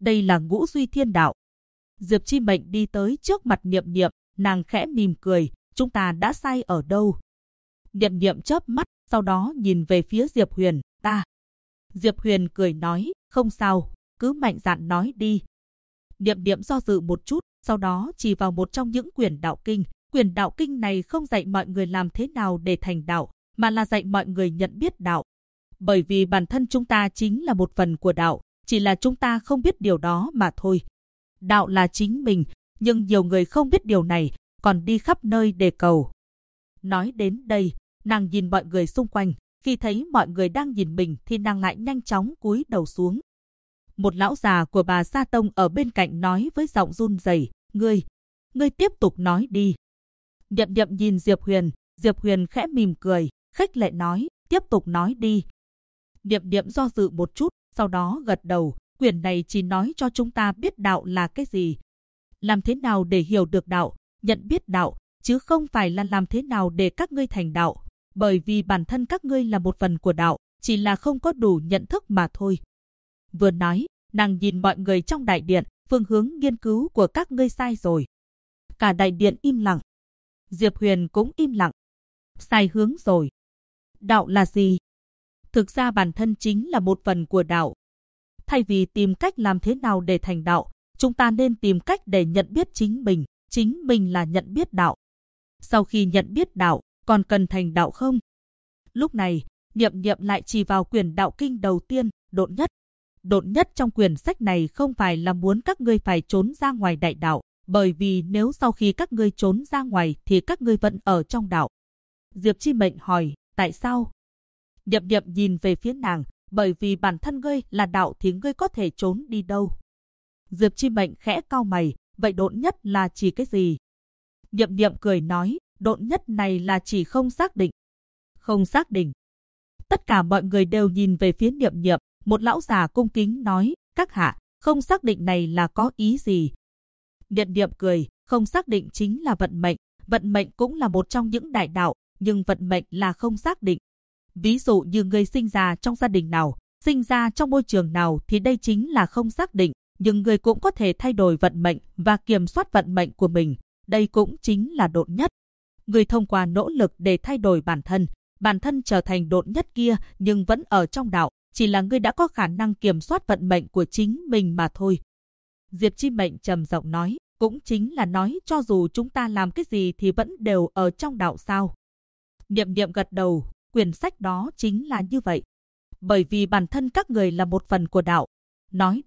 Đây là Ngũ Duy Thiên Đạo. Diệp Chi Mệnh đi tới trước mặt Niệm Niệm, nàng khẽ mỉm cười, chúng ta đã sai ở đâu? Niệm Niệm chớp mắt, sau đó nhìn về phía Diệp Huyền, ta. Diệp Huyền cười nói, không sao, cứ mạnh dạn nói đi. Niệm Niệm do dự một chút, sau đó chỉ vào một trong những quyển đạo kinh. Quyển đạo kinh này không dạy mọi người làm thế nào để thành đạo, mà là dạy mọi người nhận biết đạo. Bởi vì bản thân chúng ta chính là một phần của đạo, chỉ là chúng ta không biết điều đó mà thôi. Đạo là chính mình, nhưng nhiều người không biết điều này, còn đi khắp nơi để cầu. Nói đến đây, nàng nhìn mọi người xung quanh, khi thấy mọi người đang nhìn mình thì nàng lại nhanh chóng cúi đầu xuống. Một lão già của Bà Sa Tông ở bên cạnh nói với giọng run rẩy, ngươi tiếp tục nói đi. Niệm Niệm nhìn Diệp Huyền khẽ mỉm cười, khích lệ nói, tiếp tục nói đi. Niệm Niệm do dự một chút, sau đó gật đầu, quyển này chỉ nói cho chúng ta biết đạo là cái gì. Làm thế nào để hiểu được đạo, nhận biết đạo, chứ không phải là làm thế nào để các ngươi thành đạo. Bởi vì bản thân các ngươi là một phần của đạo, chỉ là không có đủ nhận thức mà thôi. Vừa nói, nàng nhìn mọi người trong đại điện, phương hướng nghiên cứu của các ngươi sai rồi. Cả đại điện im lặng. Diệp Huyền cũng im lặng. Sai hướng rồi. Đạo là gì? Thực ra bản thân chính là một phần của đạo. Thay vì tìm cách làm thế nào để thành đạo, chúng ta nên tìm cách để nhận biết chính mình. Chính mình là nhận biết đạo. Sau khi nhận biết đạo, còn cần thành đạo không? Lúc này, Niệm Niệm lại chỉ vào quyển đạo kinh đầu tiên, Độn Nhất. Độn Nhất trong quyển sách này không phải là muốn các ngươi phải trốn ra ngoài đại đạo, bởi vì nếu sau khi các ngươi trốn ra ngoài thì các ngươi vẫn ở trong đạo. Diệp Chi Mệnh hỏi, tại sao? Niệm Niệm nhìn về phía nàng, bởi vì bản thân ngươi là đạo thì ngươi có thể trốn đi đâu? Diệp Chi Mệnh khẽ cau mày, vậy Độn Nhất là chỉ cái gì? Niệm Niệm cười nói, Độn Nhất này là chỉ không xác định. Không xác định. Tất cả mọi người đều nhìn về phía Niệm Niệm, một lão già cung kính nói, các hạ, không xác định này là có ý gì? Niệm Niệm cười, không xác định chính là vận mệnh cũng là một trong những đại đạo, nhưng vận mệnh là không xác định. Ví dụ như người sinh ra trong gia đình nào, sinh ra trong môi trường nào thì đây chính là không xác định, nhưng người cũng có thể thay đổi vận mệnh và kiểm soát vận mệnh của mình, đây cũng chính là Độn Nhất. Người thông qua nỗ lực để thay đổi bản thân trở thành Độn Nhất kia nhưng vẫn ở trong đạo, chỉ là ngươi đã có khả năng kiểm soát vận mệnh của chính mình mà thôi. Diệp Chi Mệnh trầm giọng nói, cũng chính là nói cho dù chúng ta làm cái gì thì vẫn đều ở trong đạo sao? Niệm Niệm gật đầu, quyển sách đó chính là như vậy. Bởi vì bản thân các người là một phần của đạo. Nói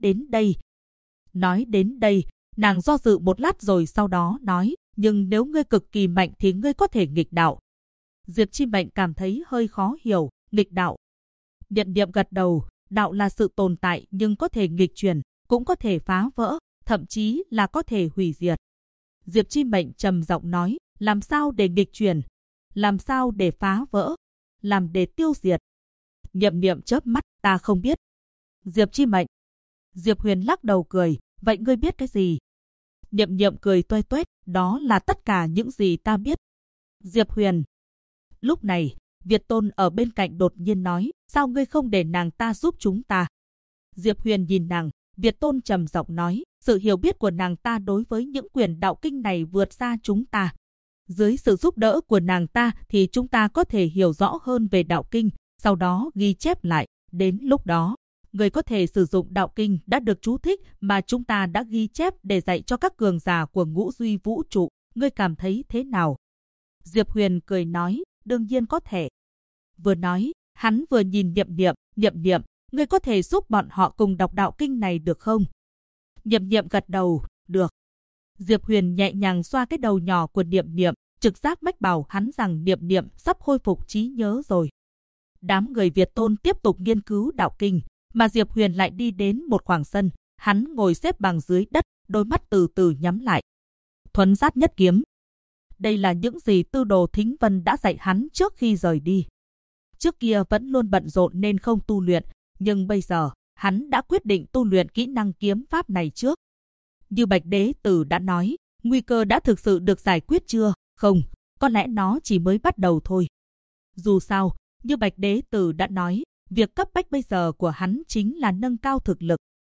đến đây, nàng do dự một lát rồi sau đó nói, nhưng nếu ngươi cực kỳ mạnh thì ngươi có thể nghịch đạo. Diệp Chi Mệnh cảm thấy hơi khó hiểu, nghịch đạo. Niệm Niệm gật đầu, đạo là sự tồn tại nhưng có thể nghịch chuyển, cũng có thể phá vỡ, thậm chí là có thể hủy diệt. Diệp Chi Mệnh trầm giọng nói, làm sao để nghịch chuyển? Làm sao để phá vỡ? Làm để tiêu diệt? Niệm Niệm chớp mắt, ta không biết. Diệp Chi Mệnh. Diệp Huyền lắc đầu cười, vậy ngươi biết cái gì? Niệm Niệm cười tuét tuét, đó là tất cả những gì ta biết. Diệp Huyền. Lúc này, Việt Tôn ở bên cạnh đột nhiên nói, sao ngươi không để nàng ta giúp chúng ta? Diệp Huyền nhìn nàng, Việt Tôn trầm giọng nói, sự hiểu biết của nàng ta đối với những quyển đạo kinh này vượt xa chúng ta. Dưới sự giúp đỡ của nàng ta thì chúng ta có thể hiểu rõ hơn về đạo kinh, sau đó ghi chép lại. Đến lúc đó, người có thể sử dụng đạo kinh đã được chú thích mà chúng ta đã ghi chép để dạy cho các cường giả của ngũ duy vũ trụ. Ngươi cảm thấy thế nào? Diệp Huyền cười nói, đương nhiên có thể. Vừa nói, hắn vừa nhìn Niệm Niệm, ngươi có thể giúp bọn họ cùng đọc đạo kinh này được không? Niệm Niệm gật đầu, được. Diệp Huyền nhẹ nhàng xoa cái đầu nhỏ của Niệm Niệm, trực giác mách bảo hắn rằng Niệm Niệm sắp khôi phục trí nhớ rồi. Đám người Việt Tôn tiếp tục nghiên cứu đạo kinh, mà Diệp Huyền lại đi đến một khoảng sân, hắn ngồi xếp bằng dưới đất, đôi mắt từ từ nhắm lại. Thuấn sát nhất kiếm. Đây là những gì Tư Đồ Thính Vân đã dạy hắn trước khi rời đi. Trước kia vẫn luôn bận rộn nên không tu luyện, nhưng bây giờ, hắn đã quyết định tu luyện kỹ năng kiếm pháp này trước. Như Bạch Đế Tử đã nói, nguy cơ đã thực sự được giải quyết chưa? Không, có lẽ nó chỉ mới bắt đầu thôi. Dù sao, như Bạch Đế Tử đã nói, việc cấp bách bây giờ của hắn chính là nâng cao thực lực.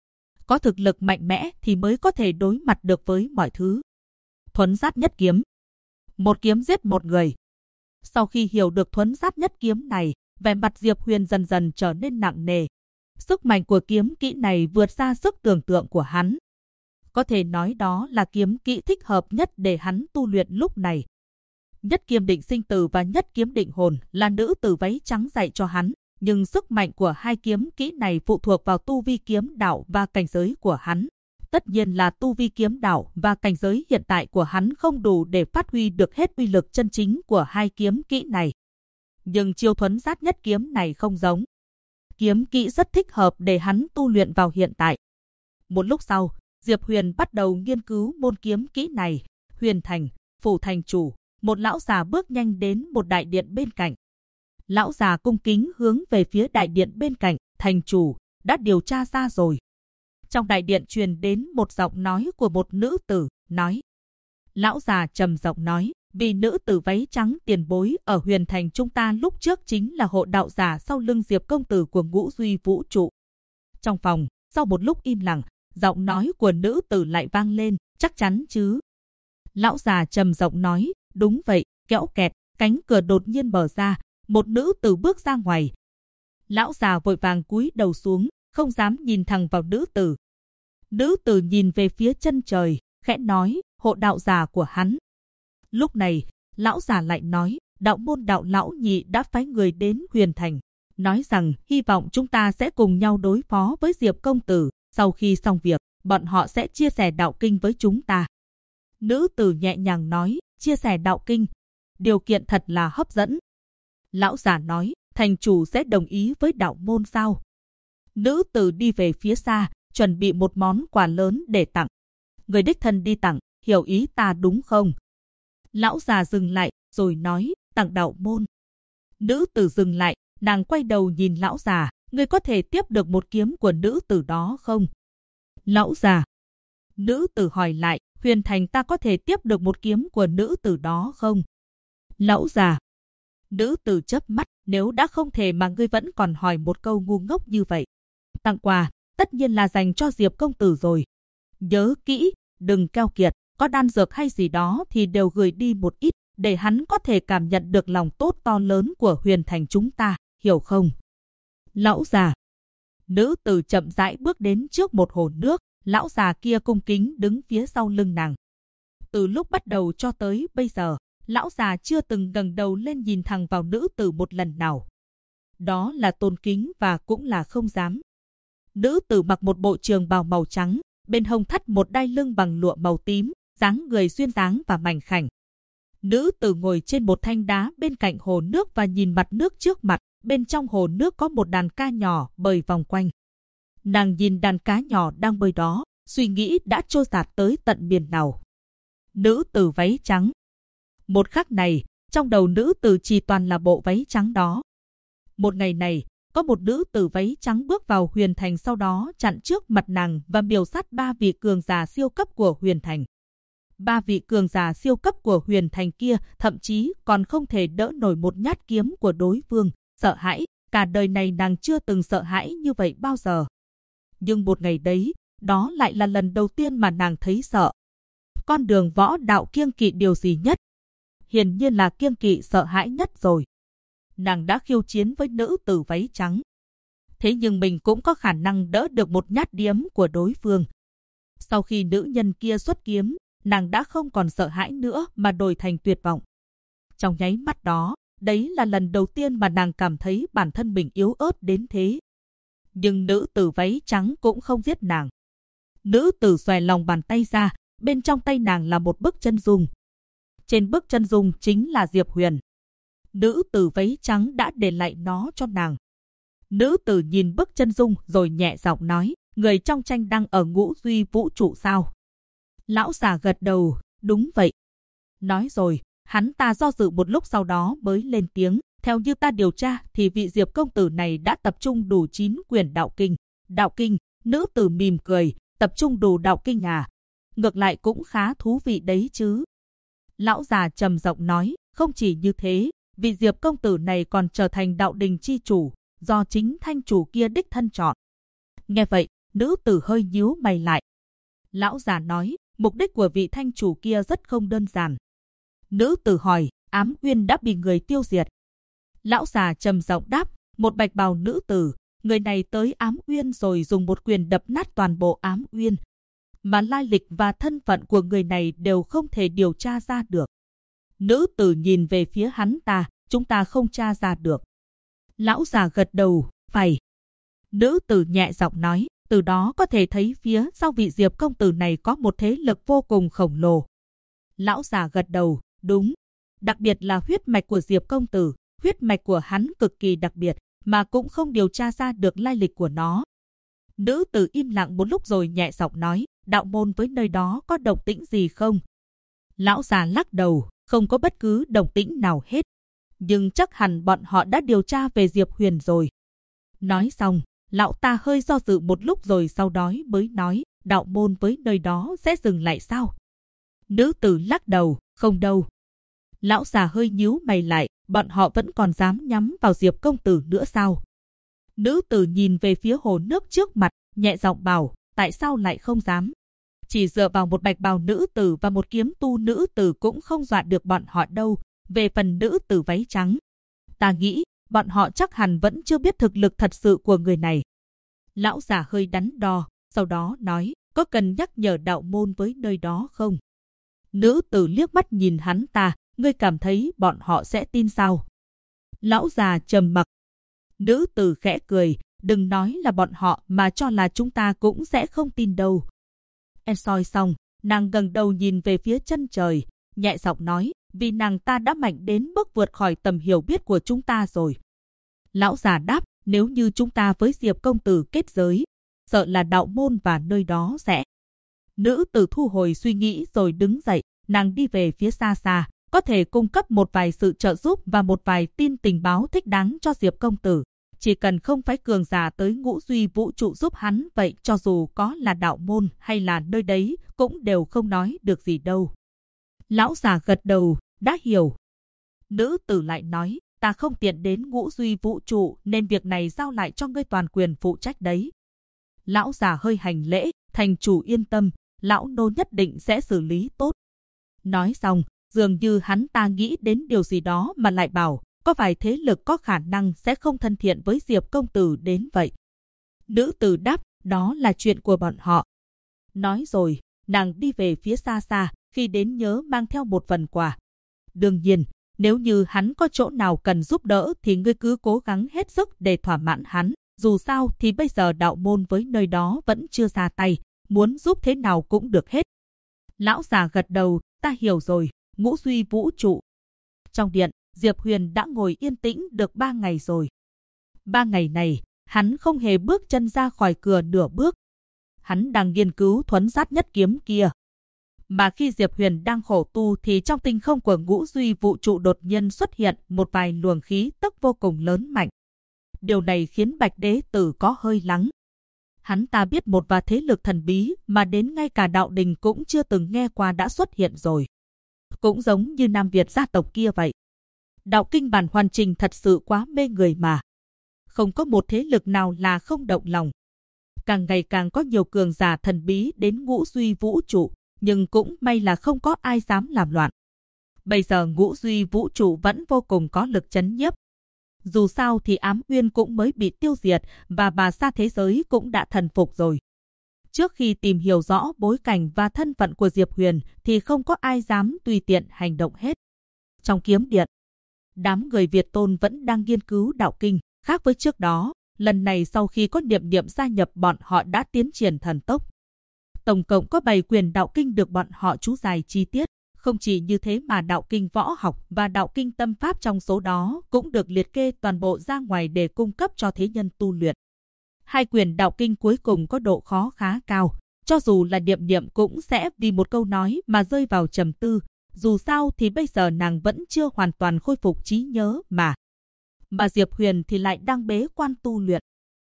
có thực lực mạnh mẽ thì mới có thể đối mặt được với mọi thứ. Thuấn sát nhất kiếm. Một kiếm giết một người. Sau khi hiểu được thuấn sát nhất kiếm này, vẻ mặt Diệp Huyền dần dần trở nên nặng nề. Sức mạnh của kiếm kỹ này vượt xa sức tưởng tượng của hắn. Có thể nói đó là kiếm kỹ thích hợp nhất để hắn tu luyện lúc này. Nhất kiếm định sinh tử và nhất kiếm định hồn là nữ tử váy trắng dạy cho hắn, nhưng sức mạnh của hai kiếm kỹ này phụ thuộc vào tu vi kiếm đạo và cảnh giới của hắn. Tất nhiên là tu vi kiếm đạo và cảnh giới hiện tại của hắn không đủ để phát huy được hết uy lực chân chính của hai kiếm kỹ này. Nhưng chiêu thuấn sát nhất kiếm này không giống. Kiếm kỹ rất thích hợp để hắn tu luyện vào hiện tại. Một lúc sau, Diệp Huyền bắt đầu nghiên cứu môn kiếm kỹ này. Huyền Thành, phủ thành chủ, một lão già bước nhanh đến một đại điện bên cạnh. Lão già cung kính hướng về phía đại điện bên cạnh. Thành chủ, đã điều tra ra rồi. Trong đại điện truyền đến một giọng nói của một nữ tử, nói. Lão già trầm giọng nói, vì nữ tử váy trắng tiền bối ở Huyền Thành chúng ta lúc trước chính là hộ đạo giả sau lưng Diệp công tử của Ngũ Duy Vũ Trụ. Trong phòng, sau một lúc im lặng, giọng nói của nữ tử lại vang lên, chắc chắn chứ? Lão già trầm giọng nói, đúng vậy. Kéo kẹt, cánh cửa đột nhiên mở ra, một nữ tử bước ra ngoài. Lão già vội vàng cúi đầu xuống, không dám nhìn thẳng vào nữ tử. Nữ tử nhìn về phía chân trời, khẽ nói, hộ đạo giả của hắn. Lúc này, lão già lại nói, đạo môn đạo lão nhị đã phái người đến Huyền Thành, nói rằng hy vọng chúng ta sẽ cùng nhau đối phó với Diệp công tử. Sau khi xong việc, bọn họ sẽ chia sẻ đạo kinh với chúng ta. Nữ tử nhẹ nhàng nói, chia sẻ đạo kinh, điều kiện thật là hấp dẫn. Lão già nói, thành chủ sẽ đồng ý với đạo môn sao? Nữ tử đi về phía xa, chuẩn bị một món quà lớn để tặng. Người đích thân đi tặng, hiểu ý ta đúng không? Lão già dừng lại, rồi nói, tặng đạo môn. Nữ tử dừng lại, nàng quay đầu nhìn lão già, ngươi có thể tiếp được một kiếm của nữ tử đó không? Lão già. Nữ tử hỏi lại, Huyền Thành ta có thể tiếp được một kiếm của nữ tử đó không? Lão già. Nữ tử chớp mắt, nếu đã không thể mà ngươi vẫn còn hỏi một câu ngu ngốc như vậy. Tặng quà, tất nhiên là dành cho Diệp công tử rồi. Nhớ kỹ, đừng keo kiệt, có đan dược hay gì đó thì đều gửi đi một ít, để hắn có thể cảm nhận được lòng tốt to lớn của Huyền Thành chúng ta, hiểu không? Lão già. Nữ tử chậm rãi bước đến trước một hồ nước, lão già kia cung kính đứng phía sau lưng nàng. Từ lúc bắt đầu cho tới bây giờ, lão già chưa từng ngẩng đầu lên nhìn thẳng vào nữ tử một lần nào. Đó là tôn kính và cũng là không dám. Nữ tử mặc một bộ trường bào màu trắng, bên hông thắt một đai lưng bằng lụa màu tím, dáng người duyên dáng và mảnh khảnh. Nữ tử ngồi trên một thanh đá bên cạnh hồ nước và nhìn mặt nước trước mặt, bên trong hồ nước có một đàn cá nhỏ bơi vòng quanh. Nàng nhìn đàn cá nhỏ đang bơi đó, suy nghĩ đã trôi dạt tới tận miền nào. Nữ tử váy trắng. Một khắc này, trong đầu nữ tử chỉ toàn là bộ váy trắng đó. Một ngày này, có một nữ tử váy trắng bước vào Huyền Thành, sau đó chặn trước mặt nàng và miêu sát 3 vị cường giả siêu cấp của Huyền Thành. 3 vị cường giả siêu cấp của Huyền Thành kia thậm chí còn không thể đỡ nổi một nhát kiếm của đối phương. Sợ hãi, cả đời này nàng chưa từng sợ hãi như vậy bao giờ. Nhưng một ngày đấy, đó lại là lần đầu tiên mà nàng thấy sợ. Con đường võ đạo kiêng kỵ điều gì nhất? Hiển nhiên là kiêng kỵ sợ hãi nhất rồi. Nàng đã khiêu chiến với nữ tử váy trắng. Thế nhưng mình cũng có khả năng đỡ được một nhát điếm của đối phương. Sau khi nữ nhân kia xuất kiếm, nàng đã không còn sợ hãi nữa mà đổi thành tuyệt vọng. Trong nháy mắt đó, đấy là lần đầu tiên mà nàng cảm thấy bản thân mình yếu ớt đến thế. Nhưng nữ tử váy trắng cũng không giết nàng. Nữ tử xòe lòng bàn tay ra, bên trong tay nàng là một bức chân dung. Trên bức chân dung chính là Diệp Huyền. Nữ tử váy trắng đã để lại nó cho nàng. Nữ tử nhìn bức chân dung rồi nhẹ giọng nói, người trong tranh đang ở Ngũ Duy Vũ Trụ sao? Lão già gật đầu, đúng vậy. Nói rồi, hắn ta do dự một lúc sau đó mới lên tiếng, theo như ta điều tra thì vị Diệp công tử này đã tập trung đủ 9 quyển đạo kinh. Đạo kinh, nữ tử mỉm cười, tập trung đủ đạo kinh à? Ngược lại cũng khá thú vị đấy chứ. Lão già trầm giọng nói, không chỉ như thế, vị Diệp công tử này còn trở thành đạo đình chi chủ, do chính thanh chủ kia đích thân chọn. Nghe vậy, Nữ tử hơi nhíu mày lại. Lão già nói, mục đích của vị thanh chủ kia rất không đơn giản. Nữ tử hỏi, Ám Uyên đã bị người tiêu diệt. Lão già trầm giọng đáp, một bạch bào nữ tử, người này tới Ám Uyên rồi dùng một quyền đập nát toàn bộ Ám Uyên. Mà lai lịch và thân phận của người này đều không thể điều tra ra được. Nữ tử nhìn về phía hắn ta, chúng ta không tra ra được. Lão già gật đầu, phải. Nữ tử nhẹ giọng nói, từ đó có thể thấy phía sau vị Diệp công tử này có một thế lực vô cùng khổng lồ. Lão già gật đầu, đúng. Đặc biệt là huyết mạch của Diệp công tử, huyết mạch của hắn cực kỳ đặc biệt, mà cũng không điều tra ra được lai lịch của nó. Nữ tử im lặng một lúc rồi nhẹ giọng nói, đạo môn với nơi đó có động tĩnh gì không? Lão già lắc đầu, không có bất cứ động tĩnh nào hết. Nhưng chắc hẳn bọn họ đã điều tra về Diệp Huyền rồi. Nói xong, lão ta hơi do dự một lúc rồi sau đó mới nói, đạo môn với nơi đó sẽ dừng lại sao? Nữ tử lắc đầu, không đâu. Lão già hơi nhíu mày lại, bọn họ vẫn còn dám nhắm vào Diệp công tử nữa sao? Nữ tử nhìn về phía hồ nước trước mặt, nhẹ giọng bảo, tại sao lại không dám? Chỉ dựa vào một bạch bào nữ tử và một kiếm tu nữ tử cũng không dọa được bọn họ đâu. Về phần nữ tử váy trắng, ta nghĩ bọn họ chắc hẳn vẫn chưa biết thực lực thật sự của người này. Lão già hơi đắn đo, sau đó nói, có cần nhắc nhở đạo môn với nơi đó không? Nữ tử liếc mắt nhìn hắn ta, ngươi cảm thấy bọn họ sẽ tin sao? Lão già trầm mặc. Nữ tử khẽ cười, đừng nói là bọn họ mà cho là chúng ta cũng sẽ không tin đâu. Soi xong, nàng ngẩng đầu nhìn về phía chân trời, nhẹ giọng nói, vì nàng ta đã mạnh đến mức vượt khỏi tầm hiểu biết của chúng ta rồi. Lão già đáp, nếu như chúng ta với Diệp công tử kết giới, sợ là đạo môn và nơi đó sẽ... Nữ tử thu hồi suy nghĩ rồi đứng dậy, nàng đi về phía xa xa, có thể cung cấp một vài sự trợ giúp và một vài tin tình báo thích đáng cho Diệp công tử. Chỉ cần không phải cường giả tới ngũ duy vũ trụ giúp hắn, vậy cho dù có là đạo môn hay là nơi đấy cũng đều không nói được gì đâu. Lão già gật đầu, đã hiểu. Nữ tử lại nói, ta không tiện đến ngũ duy vũ trụ nên việc này giao lại cho ngươi toàn quyền phụ trách đấy. Lão già hơi hành lễ, thành chủ yên tâm, lão nô nhất định sẽ xử lý tốt. Nói xong, dường như hắn ta nghĩ đến điều gì đó mà lại bảo, có vài thế lực có khả năng sẽ không thân thiện với Diệp công tử đến vậy. Nữ tử đáp, đó là chuyện của bọn họ. Nói rồi, nàng đi về phía xa xa, khi đến nhớ mang theo một phần quà. Đương nhiên, nếu như hắn có chỗ nào cần giúp đỡ thì ngươi cứ cố gắng hết sức để thỏa mãn hắn. Dù sao thì bây giờ đạo môn với nơi đó vẫn chưa ra tay, muốn giúp thế nào cũng được hết. Lão già gật đầu, ta hiểu rồi, ngũ duy vũ trụ. Trong điện, Diệp Huyền đã ngồi yên tĩnh được 3 ngày rồi. 3 ngày này, hắn không hề bước chân ra khỏi cửa nửa bước. Hắn đang nghiên cứu thuấn sát nhất kiếm kia. Mà khi Diệp Huyền đang khổ tu thì trong tinh không của ngũ duy vũ trụ đột nhiên xuất hiện một vài luồng khí tức vô cùng lớn mạnh. Điều này khiến Bạch Đế Tử có hơi lắng. Hắn ta biết một vài thế lực thần bí mà đến ngay cả đạo đình cũng chưa từng nghe qua đã xuất hiện rồi. Cũng giống như Nam Việt gia tộc kia vậy. Đạo kinh bản hoàn chỉnh thật sự quá mê người mà. Không có một thế lực nào là không động lòng. Càng ngày càng có nhiều cường giả thần bí đến ngũ duy vũ trụ, nhưng cũng may là không có ai dám làm loạn. Bây giờ ngũ duy vũ trụ vẫn vô cùng có lực trấn nhiếp. Dù sao thì Ám Uyên cũng mới bị tiêu diệt và bà sa thế giới cũng đã thần phục rồi. Trước khi tìm hiểu rõ bối cảnh và thân phận của Diệp Huyền thì không có ai dám tùy tiện hành động hết. Trong kiếm điện, đám người Việt Tôn vẫn đang nghiên cứu đạo kinh. Khác với trước đó, lần này sau khi có Niệm Niệm gia nhập bọn họ đã tiến triển thần tốc. Tổng cộng có 7 quyển đạo kinh được bọn họ chú giải chi tiết. Không chỉ như thế mà đạo kinh võ học và đạo kinh tâm pháp trong số đó cũng được liệt kê toàn bộ ra ngoài để cung cấp cho thế nhân tu luyện. 2 quyển đạo kinh cuối cùng có độ khó khá cao, cho dù là Niệm Niệm cũng sẽ vì một câu nói mà rơi vào trầm tư, dù sao thì bây giờ nàng vẫn chưa hoàn toàn khôi phục trí nhớ mà. Mà Diệp Huyền thì lại đang bế quan tu luyện.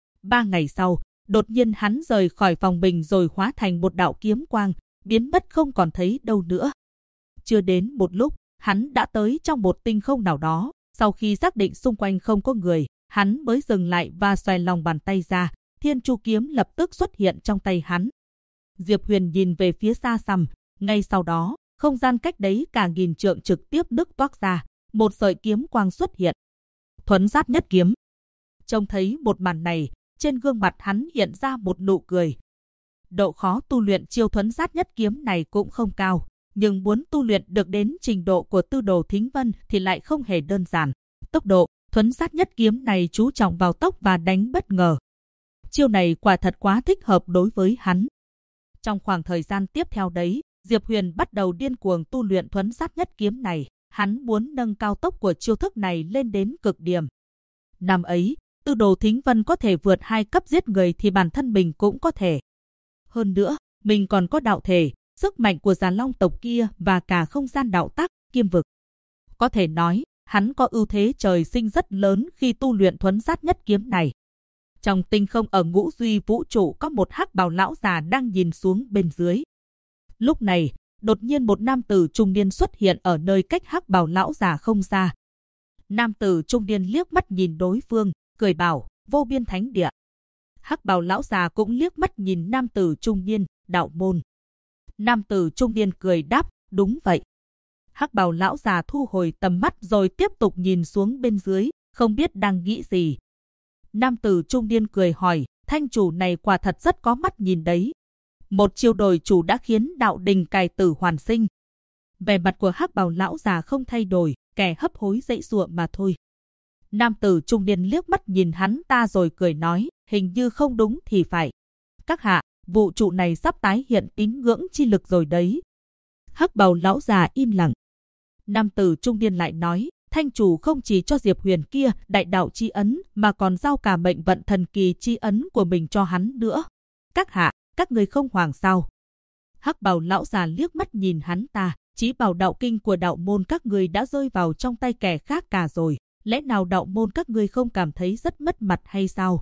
3 ngày sau, đột nhiên hắn rời khỏi phòng mình rồi hóa thành một đạo kiếm quang, biến mất không còn thấy đâu nữa. Chưa đến một lúc, hắn đã tới trong một tinh không nào đó. Sau khi xác định xung quanh không có người, hắn mới dừng lại và xoay lòng bàn tay ra. Thiên Chu kiếm lập tức xuất hiện trong tay hắn. Diệp Huyền nhìn về phía xa xăm, ngay sau đó, không gian cách đấy cả nghìn trượng trực tiếp nứt toác ra, một sợi kiếm quang xuất hiện. Thuấn Sát Nhất Kiếm. Trông thấy một màn này, trên gương mặt hắn hiện ra một nụ cười. Độ khó tu luyện chiêu Thuấn Sát Nhất Kiếm này cũng không cao, nhưng muốn tu luyện được đến trình độ của Tư Đồ Thính Vân thì lại không hề đơn giản. Tốc độ, Thuấn Sát Nhất Kiếm này chú trọng vào tốc và đánh bất ngờ. Chiêu này quả thật quá thích hợp đối với hắn. Trong khoảng thời gian tiếp theo đấy, Diệp Huyền bắt đầu điên cuồng tu luyện Thuấn Sát Nhất Kiếm này. Hắn muốn nâng cao tốc của chiêu thức này lên đến cực điểm. Năm ấy, Tư Đồ Thính Vân có thể vượt 2 cấp giết người thì bản thân mình cũng có thể. Hơn nữa, mình còn có đạo thể, sức mạnh của Già Long tộc kia và cả không gian đạo tắc, Kim Vực. Có thể nói, hắn có ưu thế trời sinh rất lớn khi tu luyện Thuấn Sát Nhất Kiếm này. Trong tinh không ở Ngũ Duy vũ trụ có một hắc bào lão già đang nhìn xuống bên dưới. Lúc này, đột nhiên một nam tử trung niên xuất hiện ở nơi cách hắc bào lão già không xa. Nam tử trung niên liếc mắt nhìn đối phương, cười bảo, Vô Biên Thánh Địa. Hắc bào lão già cũng liếc mắt nhìn nam tử trung niên, đạo môn. Nam tử trung niên cười đáp, đúng vậy. Hắc bào lão già thu hồi tầm mắt rồi tiếp tục nhìn xuống bên dưới, không biết đang nghĩ gì. Nam tử trung niên cười hỏi, thanh chủ này quả thật rất có mắt nhìn đấy. Một chiêu đổi chủ đã khiến đạo đình cải tử hoàn sinh. Vẻ mặt của hắc bào lão già không thay đổi, kẻ hấp hối dậy giụa mà thôi. Nam tử trung niên liếc mắt nhìn hắn ta rồi cười nói, hình như không đúng thì phải. Các hạ, vũ trụ này sắp tái hiện tín ngưỡng chi lực rồi đấy. Hắc bào lão già im lặng. Nam tử trung niên lại nói, thanh chủ không chỉ cho Diệp Huyền kia đại đạo chi ấn mà còn giao cả mệnh vận thần kỳ chi ấn của mình cho hắn nữa. Các hạ, các người không hoảng sao? Hắc bào lão già liếc mắt nhìn hắn ta, chí bảo đạo kinh của đạo môn các người đã rơi vào trong tay kẻ khác cả rồi. Lẽ nào đạo môn các ngươi không cảm thấy rất mất mặt hay sao?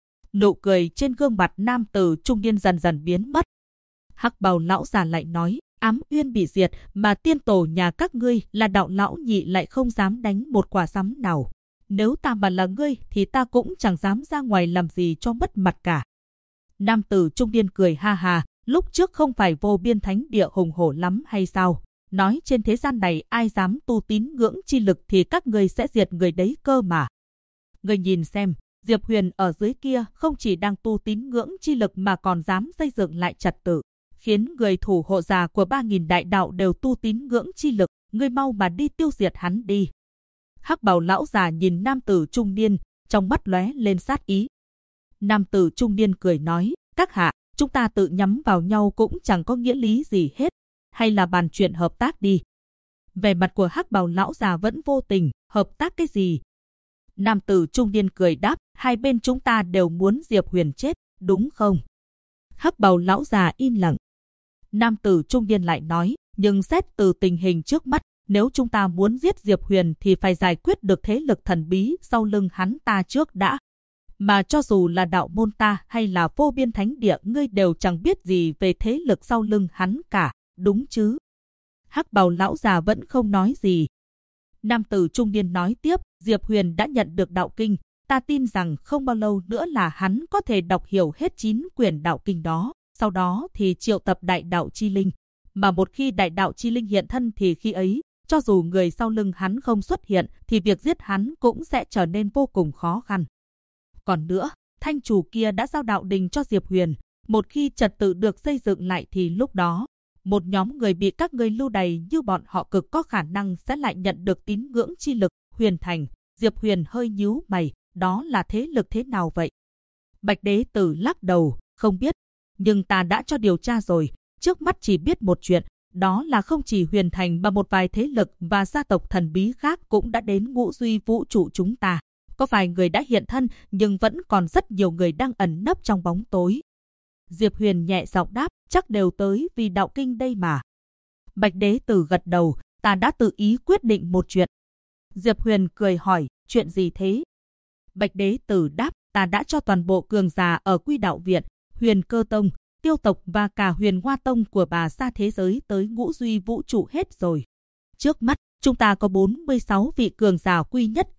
Nụ cười trên gương mặt nam tử trung niên dần dần biến mất. Hắc bào lão già lại nói, Ám Uyên bị diệt mà tiên tổ nhà các ngươi là đạo lão nhị lại không dám đánh một quả sắm nào. Nếu ta mà là ngươi thì ta cũng chẳng dám ra ngoài làm gì cho mất mặt cả. Nam tử trung niên cười ha ha, lúc trước không phải Vô Biên Thánh Địa hùng hổ lắm hay sao? Nói trên thế gian này ai dám tu tín ngưỡng chi lực thì các người sẽ diệt người đấy cơ mà. Người nhìn xem, Diệp Huyền ở dưới kia không chỉ đang tu tín ngưỡng chi lực mà còn dám xây dựng lại trật tự, khiến người thủ hộ già của 3.000 đại đạo đều tu tín ngưỡng chi lực, ngươi mau mà đi tiêu diệt hắn đi. Hắc bào lão già nhìn nam tử trung niên, trong mắt lóe lên sát ý. Nam tử trung niên cười nói, các hạ, chúng ta tự nhắm vào nhau cũng chẳng có nghĩa lý gì hết. Hay là bàn chuyện hợp tác đi. Vẻ mặt của hắc bào lão già vẫn vô tình, hợp tác cái gì? Nam tử trung niên cười đáp, hai bên chúng ta đều muốn Diệp Huyền chết, đúng không? Hắc bào lão già im lặng. Nam tử trung niên lại nói, nhưng xét từ tình hình trước mắt, nếu chúng ta muốn giết Diệp Huyền thì phải giải quyết được thế lực thần bí sau lưng hắn ta trước đã. Mà cho dù là đạo môn ta hay là Vô Biên Thánh Địa, ngươi đều chẳng biết gì về thế lực sau lưng hắn cả. Đúng chứ? Hắc bào lão già vẫn không nói gì. Nam tử trung niên nói tiếp, Diệp Huyền đã nhận được đạo kinh, ta tin rằng không bao lâu nữa là hắn có thể đọc hiểu hết 9 quyển đạo kinh đó, sau đó thì triệu tập đại đạo chi linh. Mà một khi đại đạo chi linh hiện thân thì khi ấy, cho dù người sau lưng hắn không xuất hiện thì việc giết hắn cũng sẽ trở nên vô cùng khó khăn. Còn nữa, thanh chủ kia đã giao đạo đình cho Diệp Huyền, một khi trật tự được xây dựng lại thì lúc đó, một nhóm người bị các ngươi lưu đày như bọn họ cực có khả năng sẽ lại nhận được tín ngưỡng chi lực. Huyền Thành. Diệp Huyền hơi nhíu mày, đó là thế lực thế nào vậy? Bạch Đế Tử lắc đầu, không biết, nhưng ta đã cho điều tra rồi, trước mắt chỉ biết một chuyện, đó là không chỉ Huyền Thành mà một vài thế lực và gia tộc thần bí khác cũng đã đến Ngũ Duy vũ trụ chúng ta. Có vài người đã hiện thân, nhưng vẫn còn rất nhiều người đang ẩn nấp trong bóng tối. Diệp Huyền nhẹ giọng đáp, chắc đều tới vì đạo kinh đây mà. Bạch Đế Tử gật đầu, ta đã tự ý quyết định một chuyện. Diệp Huyền cười hỏi, chuyện gì thế? Bạch Đế Tử đáp, ta đã cho toàn bộ cường giả ở Quy Đạo Viện, Huyền Cơ Tông, Tiêu Tộc và cả Huyền Hoa Tông của bà xa thế giới tới Ngũ Duy vũ trụ hết rồi. Trước mắt, chúng ta có 46 vị cường giả quy nhất cảnh,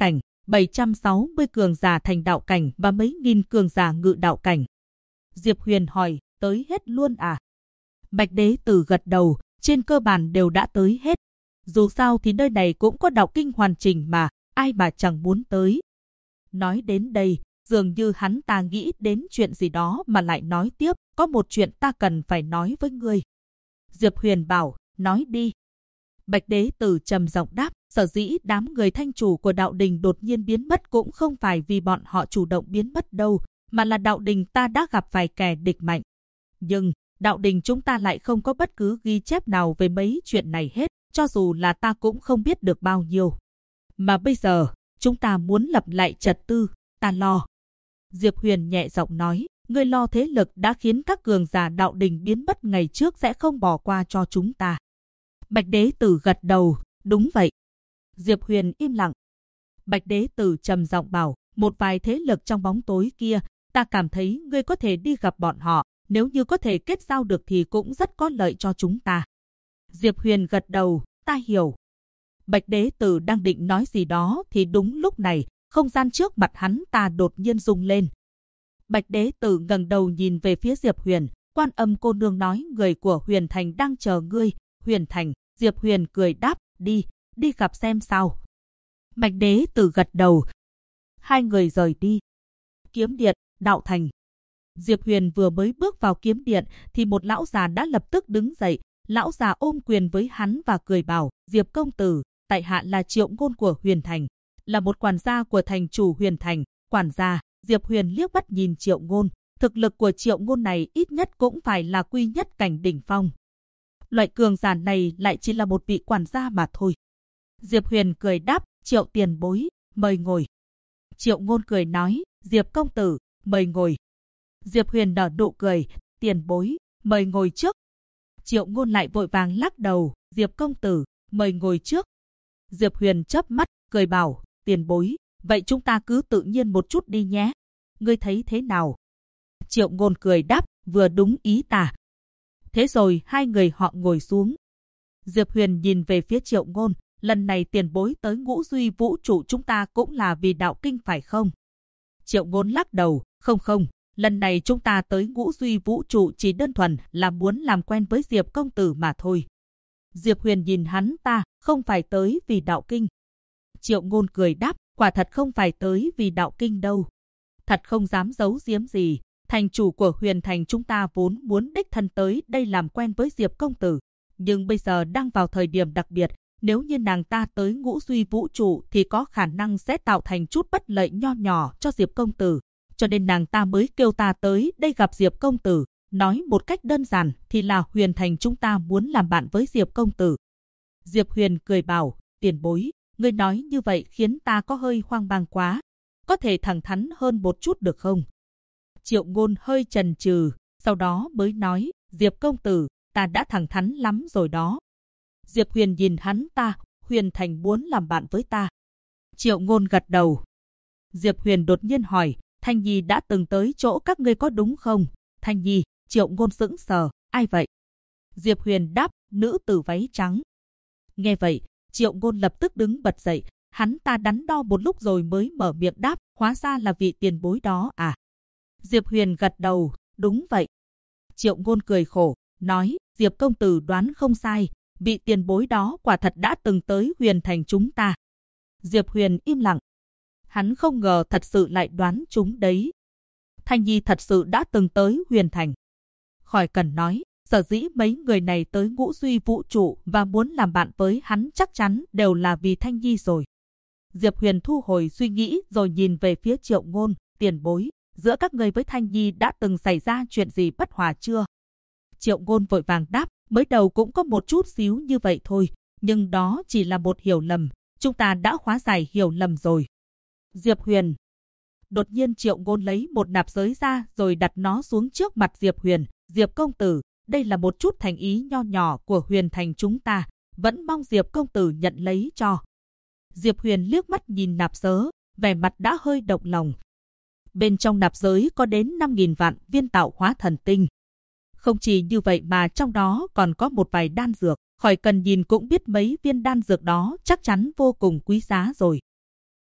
760 cường giả thành đạo cảnh và mấy nghìn cường giả ngự đạo cảnh. Diệp Huyền hỏi, tới hết luôn à? Bạch Đế Tử gật đầu, trên cơ bản đều đã tới hết. Dù sao thì nơi này cũng có đạo kinh hoàn chỉnh mà, ai mà chẳng muốn tới. Nói đến đây, dường như hắn ta nghĩ đến chuyện gì đó mà lại nói tiếp, có một chuyện ta cần phải nói với ngươi. Diệp Huyền bảo, nói đi. Bạch Đế Tử trầm giọng đáp, sở dĩ đám người thanh chủ của đạo đình đột nhiên biến mất cũng không phải vì bọn họ chủ động biến mất đâu, mà là đạo đình ta đã gặp phải kẻ địch mạnh. Nhưng, đạo đình chúng ta lại không có bất cứ ghi chép nào về mấy chuyện này hết, cho dù là ta cũng không biết được bao nhiêu. Mà bây giờ, chúng ta muốn lập lại trật tự, ta lo. Diệp Huyền nhẹ giọng nói, ngươi lo thế lực đã khiến các cường giả đạo đình biến mất ngày trước sẽ không bỏ qua cho chúng ta. Bạch Đế Tử gật đầu, đúng vậy. Diệp Huyền im lặng. Bạch Đế Tử trầm giọng bảo, một vài thế lực trong bóng tối kia, ta cảm thấy ngươi có thể đi gặp bọn họ, nếu như có thể kết giao được thì cũng rất có lợi cho chúng ta. Diệp Huyền gật đầu, ta hiểu. Bạch Đế Tử đang định nói gì đó thì đúng lúc này, không gian trước mặt hắn ta đột nhiên rung lên. Bạch Đế Tử ngẩng đầu nhìn về phía Diệp Huyền, Quan Âm cô nương nói người của Huyền Thành đang chờ ngươi. Huyền Thành, Diệp Huyền cười đáp, đi gặp xem sao. Bạch Đế Tử gật đầu. Hai người rời đi. Kiếm điện, đạo thành. Diệp Huyền vừa mới bước vào kiếm điện thì một lão già đã lập tức đứng dậy. Lão già ôm quyền với hắn và cười bảo, Diệp công tử, tại hạ là Triệu Ngôn của Huyền Thành, là một quản gia của thành chủ Huyền Thành. Quản gia. Diệp Huyền liếc mắt nhìn Triệu Ngôn, thực lực của Triệu Ngôn này ít nhất cũng phải là quy nhất cảnh đỉnh phong. Loại cường giả này lại chỉ là một vị quản gia mà thôi. Diệp Huyền cười đáp, Triệu tiền bối, mời ngồi. Triệu Ngôn cười nói, Diệp công tử, mời ngồi. Diệp Huyền nở nụ cười, tiền bối, mời ngồi trước. Triệu Ngôn lại vội vàng lắc đầu, Diệp công tử, mời ngồi trước. Diệp Huyền chớp mắt, cười bảo, tiền bối, vậy chúng ta cứ tự nhiên một chút đi nhé. Ngươi thấy thế nào? Triệu Ngôn cười đáp, vừa đúng ý ta. Thế rồi hai người họ ngồi xuống. Diệp Huyền nhìn về phía Triệu Ngôn, lần này tiền bối tới Ngũ Duy Vũ Trụ chúng ta cũng là vì đạo kinh phải không? Triệu Ngôn lắc đầu, không, lần này chúng ta tới Ngũ Duy Vũ Trụ chỉ đơn thuần là muốn làm quen với Diệp công tử mà thôi. Diệp Huyền nhìn hắn ta, không phải tới vì đạo kinh. Triệu Ngôn cười đáp, quả thật không phải tới vì đạo kinh đâu. Thật không dám giấu giếm gì, thành chủ của Huyền Thành chúng ta vốn muốn đích thân tới đây làm quen với Diệp công tử. Nhưng bây giờ đang vào thời điểm đặc biệt, nếu như nàng ta tới Ngũ Duy Vũ Trụ thì có khả năng sẽ tạo thành chút bất lợi nho nhỏ cho Diệp công tử. Cho nên nàng ta mới kêu ta tới đây gặp Diệp công tử. Nói một cách đơn giản thì là Huyền Thành chúng ta muốn làm bạn với Diệp công tử. Diệp Huyền cười bảo, tiền bối, ngươi nói như vậy khiến ta có hơi hoang mang quá. Có thể thẳng thắn hơn một chút được không? Triệu Ngôn hơi chần chừ, sau đó mới nói, Diệp công tử, ta đã thẳng thắn lắm rồi đó. Diệp Huyền nhìn hắn ta, Huyền Thành muốn làm bạn với ta. Triệu Ngôn gật đầu. Diệp Huyền đột nhiên hỏi, Thanh Nhi đã từng tới chỗ các ngươi có đúng không? Thanh Nhi. Triệu Ngôn sững sờ, ai vậy? Diệp Huyền đáp, nữ tử váy trắng. Nghe vậy, Triệu Ngôn lập tức đứng bật dậy, hắn ta đắn đo một lúc rồi mới mở miệng đáp, hóa ra là vị tiền bối đó à? Diệp Huyền gật đầu, đúng vậy. Triệu Ngôn cười khổ, nói, Diệp công tử đoán không sai, vị tiền bối đó quả thật đã từng tới Huyền Thành chúng ta. Diệp Huyền im lặng. Hắn không ngờ thật sự lại đoán chúng đấy. Thanh Nhi thật sự đã từng tới Huyền Thành. Khỏi cần nói, sở dĩ mấy người này tới Ngũ Duy Vũ Trụ và muốn làm bạn với hắn chắc chắn đều là vì Thanh Nhi rồi. Diệp Huyền thu hồi suy nghĩ rồi nhìn về phía Triệu Ngôn, tiền bối, giữa các người với Thanh Nhi đã từng xảy ra chuyện gì bất hòa chưa? Triệu Ngôn vội vàng đáp, mới đầu cũng có một chút xíu như vậy thôi, nhưng đó chỉ là một hiểu lầm, chúng ta đã hóa giải hiểu lầm rồi. Diệp Huyền. Đột nhiên Triệu Ngôn lấy một nạp giới ra rồi đặt nó xuống trước mặt Diệp Huyền, Diệp công tử, đây là một chút thành ý nho nhỏ của Huyền Thành chúng ta, vẫn mong Diệp công tử nhận lấy cho. Diệp Huyền liếc mắt nhìn nạp giới, vẻ mặt đã hơi động lòng. Bên trong nạp giới có đến 5.000 vạn viên tạo hóa thần tinh. Không chỉ như vậy mà trong đó còn có một vài đan dược, khỏi cần nhìn cũng biết mấy viên đan dược đó chắc chắn vô cùng quý giá rồi.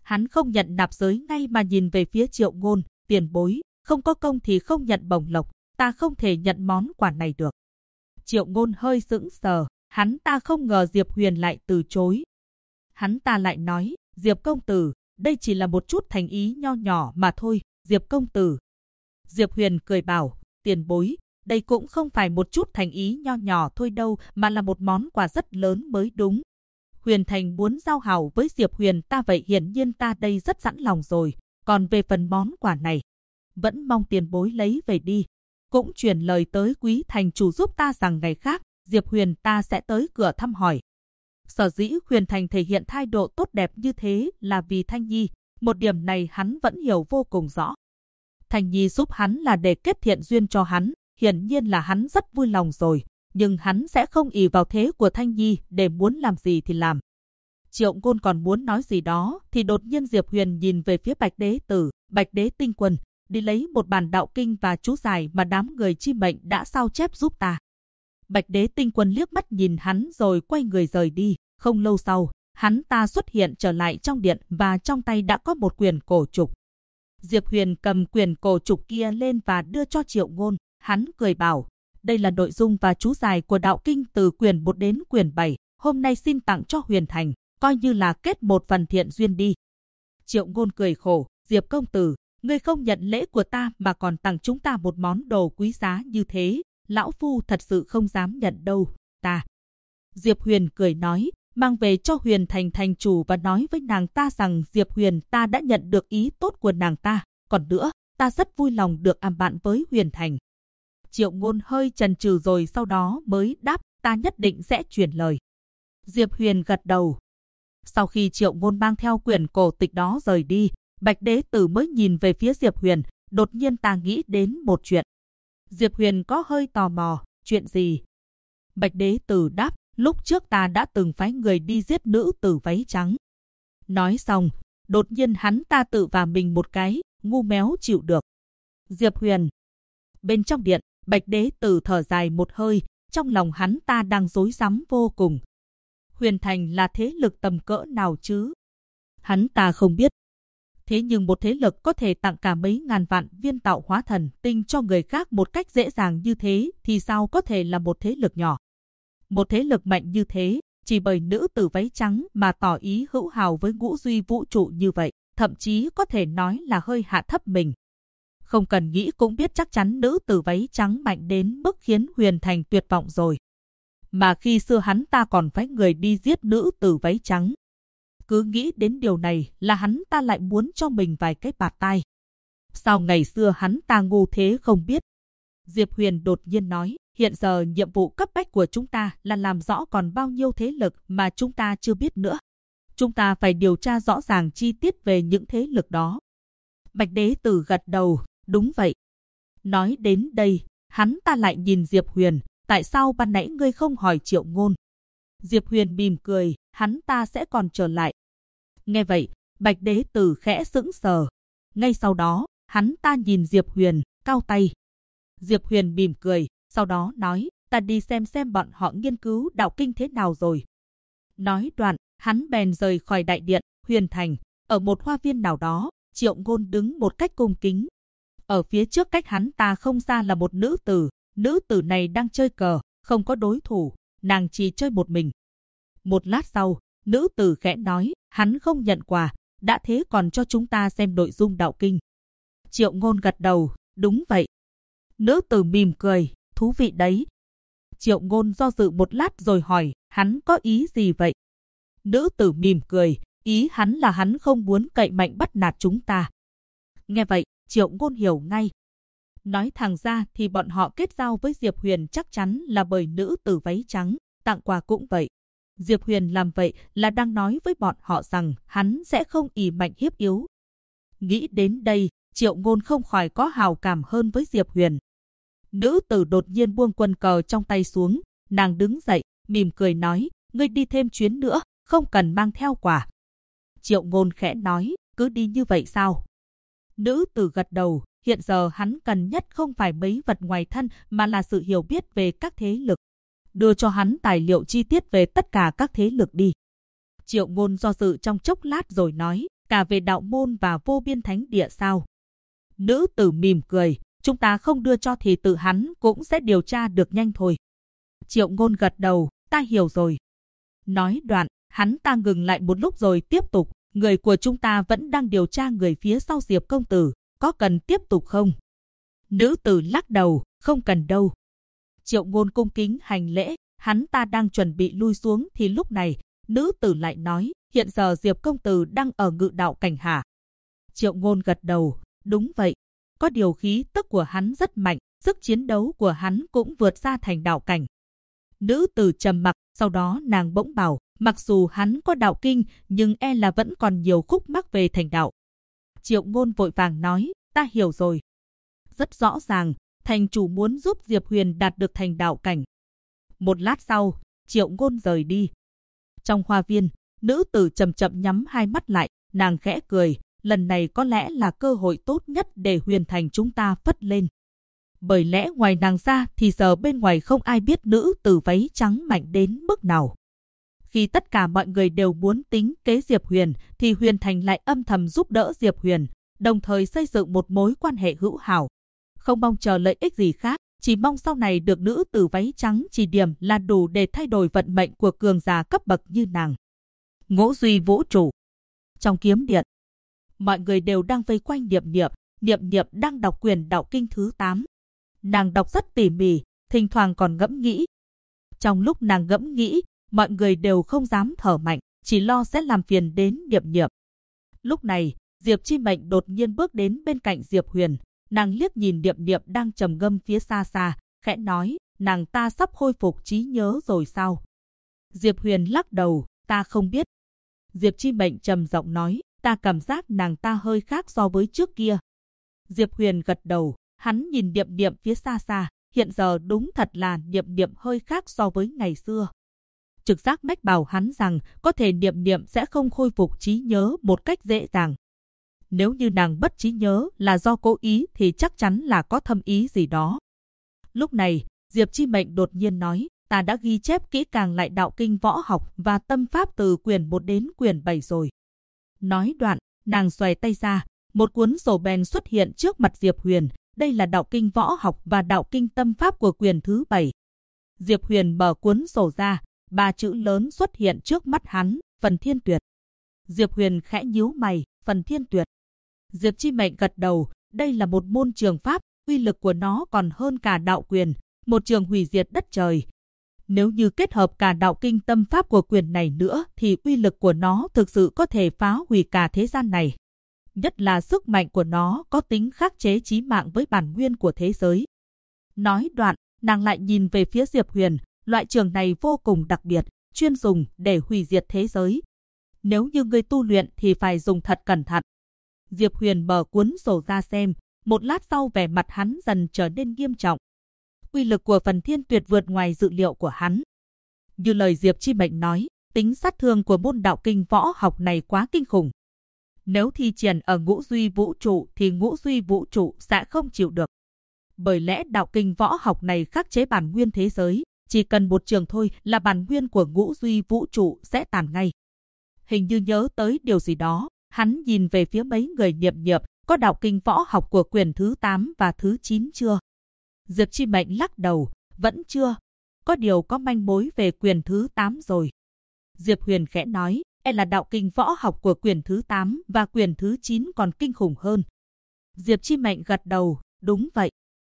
Hắn không nhận nạp giới ngay mà nhìn về phía Triệu Ngôn, tiền bối, không có công thì không nhận bổng lộc, ta không thể nhận món quà này được. Triệu Ngôn hơi sững sờ, hắn ta không ngờ Diệp Huyền lại từ chối. Hắn ta lại nói, Diệp công tử, đây chỉ là một chút thành ý nho nhỏ mà thôi, Diệp công tử. Diệp Huyền cười bảo, tiền bối, đây cũng không phải một chút thành ý nho nhỏ thôi đâu, mà là một món quà rất lớn mới đúng. Huyền Thành muốn giao hảo với Diệp Huyền ta vậy hiển nhiên ta đây rất sẵn lòng rồi, còn về phần món quà này, vẫn mong tiền bối lấy về đi. Cũng truyền lời tới quý thành chủ giúp ta rằng ngày khác, Diệp Huyền ta sẽ tới cửa thăm hỏi. Sở dĩ Huyền Thành thể hiện thái độ tốt đẹp như thế là vì Thanh Nhi, một điểm này hắn vẫn hiểu vô cùng rõ. Thanh Nhi giúp hắn là để kết thiện duyên cho hắn, hiển nhiên là hắn rất vui lòng rồi, nhưng hắn sẽ không ỷ vào thế của Thanh Nhi để muốn làm gì thì làm. Triệu Ngôn còn muốn nói gì đó thì đột nhiên Diệp Huyền nhìn về phía Bạch Đế Tử, Bạch Đế Tinh Quân, đi lấy một bản đạo kinh và chú giải mà đám người chi mệnh đã sao chép giúp ta. Bạch Đế Tinh Quân liếc mắt nhìn hắn rồi quay người rời đi. Không lâu sau, hắn ta xuất hiện trở lại trong điện và trong tay đã có một quyển cổ trục. Diệp Huyền cầm quyển cổ trục kia lên và đưa cho Triệu Ngôn. Hắn cười bảo, đây là nội dung và chú giải của đạo kinh từ quyển 1 đến quyển 7. Hôm nay xin tặng cho Huyền Thành, coi như là kết một phần thiện duyên đi. Triệu Ngôn cười khổ, Diệp công tử, ngươi không nhận lễ của ta mà còn tặng chúng ta một món đồ quý giá như thế. Lão Phu thật sự không dám nhận đâu, ta. Diệp Huyền cười nói, mang về cho Huyền Thành thành chủ và nói với nàng ta rằng Diệp Huyền ta đã nhận được ý tốt của nàng ta. Còn nữa, ta rất vui lòng được làm bạn với Huyền Thành. Triệu Ngôn hơi chần chừ rồi sau đó mới đáp, ta nhất định sẽ truyền lời. Diệp Huyền gật đầu. Sau khi Triệu Ngôn mang theo quyển cổ tịch đó rời đi, Bạch Đế Tử mới nhìn về phía Diệp Huyền, đột nhiên ta nghĩ đến một chuyện. Diệp Huyền có hơi tò mò, chuyện gì? Bạch Đế Tử đáp, lúc trước ta đã từng phái người đi giết nữ tử váy trắng. Nói xong, đột nhiên hắn ta tự vả mình một cái, ngu méo chịu được. Diệp Huyền. Bên trong điện, Bạch Đế Tử thở dài một hơi, trong lòng hắn ta đang rối rắm vô cùng. Huyền Thành là thế lực tầm cỡ nào chứ? Hắn ta không biết. Thế nhưng một thế lực có thể tặng cả mấy ngàn vạn viên tạo hóa thần tinh cho người khác một cách dễ dàng như thế thì sao có thể là một thế lực nhỏ? Một thế lực mạnh như thế, chỉ bởi nữ tử váy trắng mà tỏ ý hữu hào với ngũ duy vũ trụ như vậy, thậm chí có thể nói là hơi hạ thấp mình. Không cần nghĩ cũng biết chắc chắn nữ tử váy trắng mạnh đến mức khiến Huyền Thành tuyệt vọng rồi. Mà khi xưa hắn ta còn phái người đi giết nữ tử váy trắng. Cứ nghĩ đến điều này là hắn ta lại muốn cho mình vài cái bạt tai. Sao ngày xưa hắn ta ngu thế không biết? Diệp Huyền đột nhiên nói, hiện giờ nhiệm vụ cấp bách của chúng ta là làm rõ còn bao nhiêu thế lực mà chúng ta chưa biết nữa. Chúng ta phải điều tra rõ ràng chi tiết về những thế lực đó. Bạch Đế Tử gật đầu, đúng vậy. Nói đến đây, hắn ta lại nhìn Diệp Huyền, tại sao ban nãy ngươi không hỏi Triệu Ngôn? Diệp Huyền mỉm cười, hắn ta sẽ còn trở lại. Nghe vậy, Bạch Đế Tử khẽ sững sờ. Ngay sau đó, hắn ta nhìn Diệp Huyền, cau tay. Diệp Huyền mỉm cười, sau đó nói, ta đi xem bọn họ nghiên cứu đạo kinh thế nào rồi. Nói đoạn, hắn bèn rời khỏi đại điện, Huyền Thành, ở một hoa viên nào đó, Triệu Ngôn đứng một cách cung kính. Ở phía trước cách hắn ta không xa là một nữ tử này đang chơi cờ, không có đối thủ, nàng chỉ chơi một mình. Một lát sau, nữ tử khẽ nói, hắn không nhận quà, đã thế còn cho chúng ta xem nội dung đạo kinh. Triệu Ngôn gật đầu, đúng vậy. Nữ tử mỉm cười, thú vị đấy. Triệu Ngôn do dự một lát rồi hỏi, hắn có ý gì vậy? Nữ tử mỉm cười, ý hắn là hắn không muốn cậy mạnh bắt nạt chúng ta. Nghe vậy, Triệu Ngôn hiểu ngay. Nói thẳng ra thì bọn họ kết giao với Diệp Huyền chắc chắn là bởi nữ tử váy trắng, tặng quà cũng vậy. Diệp Huyền làm vậy là đang nói với bọn họ rằng hắn sẽ không ỷ mạnh hiếp yếu. Nghĩ đến đây, Triệu Ngôn không khỏi có hào cảm hơn với Diệp Huyền. Nữ tử đột nhiên buông quân cờ trong tay xuống, nàng đứng dậy, mỉm cười nói, ngươi đi thêm chuyến nữa, không cần mang theo quà. Triệu Ngôn khẽ nói, cứ đi như vậy sao? Nữ tử gật đầu, hiện giờ hắn cần nhất không phải mấy vật ngoài thân mà là sự hiểu biết về các thế lực. Đưa cho hắn tài liệu chi tiết về tất cả các thế lực đi. Triệu Ngôn do dự trong chốc lát rồi nói, cả về đạo môn và vô biên thánh địa sao? Nữ tử mỉm cười, chúng ta không đưa cho thì tự hắn cũng sẽ điều tra được nhanh thôi. Triệu Ngôn gật đầu, ta hiểu rồi. Nói đoạn, hắn ta ngừng lại một lúc rồi tiếp tục, người của chúng ta vẫn đang điều tra người phía sau Diệp công tử, có cần tiếp tục không? Nữ tử lắc đầu, không cần đâu. Triệu Ngôn cung kính hành lễ, hắn ta đang chuẩn bị lui xuống thì lúc này, nữ tử lại nói, hiện giờ Diệp công tử đang ở Ngự đạo cảnh hả? Triệu Ngôn gật đầu, đúng vậy. Có điều khí tức của hắn rất mạnh, sức chiến đấu của hắn cũng vượt ra thành đạo cảnh. Nữ tử trầm mặc, sau đó nàng bỗng bảo, mặc dù hắn có đạo kinh, nhưng e là vẫn còn nhiều khúc mắc về thành đạo. Triệu Ngôn vội vàng nói, ta hiểu rồi. Rất rõ ràng, thành chủ muốn giúp Diệp Huyền đạt được thành đạo cảnh. Một lát sau, Triệu Ngôn rời đi. Trong hoa viên, nữ tử chậm chậm nhắm hai mắt lại, nàng khẽ cười, lần này có lẽ là cơ hội tốt nhất để Huyền thành chúng ta phất lên. Bởi lẽ ngoài nàng ra thì giờ bên ngoài không ai biết nữ tử váy trắng mạnh đến mức nào. Khi tất cả mọi người đều muốn tính kế Diệp Huyền thì Huyền thành lại âm thầm giúp đỡ Diệp Huyền, đồng thời xây dựng một mối quan hệ hữu hảo. Không mong chờ lợi ích gì khác, chỉ mong sau này được nữ tử váy trắng chỉ điểm là đủ để thay đổi vận mệnh của cường giả cấp bậc như nàng. Ngũ Duy Vũ Trụ. Trong kiếm điện, mọi người đều đang vây quanh Niệm Niệm. Niệm Niệm đang đọc quyển đạo kinh thứ 8. Nàng đọc rất tỉ mỉ, thỉnh thoảng còn ngẫm nghĩ. Trong lúc nàng ngẫm nghĩ, mọi người đều không dám thở mạnh, chỉ lo sẽ làm phiền đến Niệm Niệm. Lúc này, Diệp Chi Mệnh đột nhiên bước đến bên cạnh Diệp Huyền. Nàng liếc nhìn Niệm Niệm đang trầm ngâm phía xa xa, khẽ nói, nàng ta sắp khôi phục trí nhớ rồi sao? Diệp Huyền lắc đầu, ta không biết. Diệp Chi Mệnh trầm giọng nói, ta cảm giác nàng ta hơi khác so với trước kia. Diệp Huyền gật đầu, hắn nhìn Niệm Niệm phía xa xa, hiện giờ đúng thật là Niệm Niệm hơi khác so với ngày xưa. Trực giác mách bảo hắn rằng có thể Niệm Niệm sẽ không khôi phục trí nhớ một cách dễ dàng. Nếu như nàng bất trí nhớ là do cố ý thì chắc chắn là có thâm ý gì đó. Lúc này, Diệp Chi Mệnh đột nhiên nói, ta đã ghi chép kỹ càng lại đạo kinh võ học và tâm pháp từ quyển 1 đến quyển 7 rồi. Nói đoạn, nàng xoay tay ra, một cuốn sổ bèn xuất hiện trước mặt Diệp Huyền. Đây là đạo kinh võ học và đạo kinh tâm pháp của quyển thứ 7. Diệp Huyền mở cuốn sổ ra, 3 chữ lớn xuất hiện trước mắt hắn, Phần Thiên Tuyệt. Diệp Huyền khẽ nhíu mày, Phần Thiên Tuyệt. Diệp Chi Mệnh gật đầu, đây là một môn trường pháp, uy lực của nó còn hơn cả đạo quyền, một trường hủy diệt đất trời. Nếu như kết hợp cả đạo kinh tâm pháp của quyền này nữa thì uy lực của nó thực sự có thể phá hủy cả thế gian này. Nhất là sức mạnh của nó có tính khắc chế chí mạng với bản nguyên của thế giới. Nói đoạn, nàng lại nhìn về phía Diệp Huyền, loại trường này vô cùng đặc biệt, chuyên dùng để hủy diệt thế giới. Nếu như ngươi tu luyện thì phải dùng thật cẩn thận. Diệp Huyền mở cuốn sổ ra xem, một lát sau vẻ mặt hắn dần trở nên nghiêm trọng. Uy lực của Phần Thiên Tuyệt vượt ngoài dự liệu của hắn. Như lời Diệp Chi Mệnh nói, tính sát thương của môn đạo kinh võ học này quá kinh khủng. Nếu thi triển ở Ngũ Duy Vũ Trụ thì Ngũ Duy Vũ Trụ sẽ không chịu được. Bởi lẽ đạo kinh võ học này khắc chế bản nguyên thế giới, chỉ cần một trường thôi là bản nguyên của Ngũ Duy Vũ Trụ sẽ tàn ngay. Hình như nhớ tới điều gì đó, hắn nhìn về phía mấy người Niệm Niệm, có đạo kinh võ học của quyển thứ 8 và thứ 9 chưa? Diệp Chi Mệnh lắc đầu, vẫn chưa. Có điều có manh mối về quyển thứ 8 rồi. Diệp Huyền khẽ nói, là đạo kinh võ học của quyển thứ 8 và quyển thứ 9 còn kinh khủng hơn. Diệp Chi Mệnh gật đầu, đúng vậy.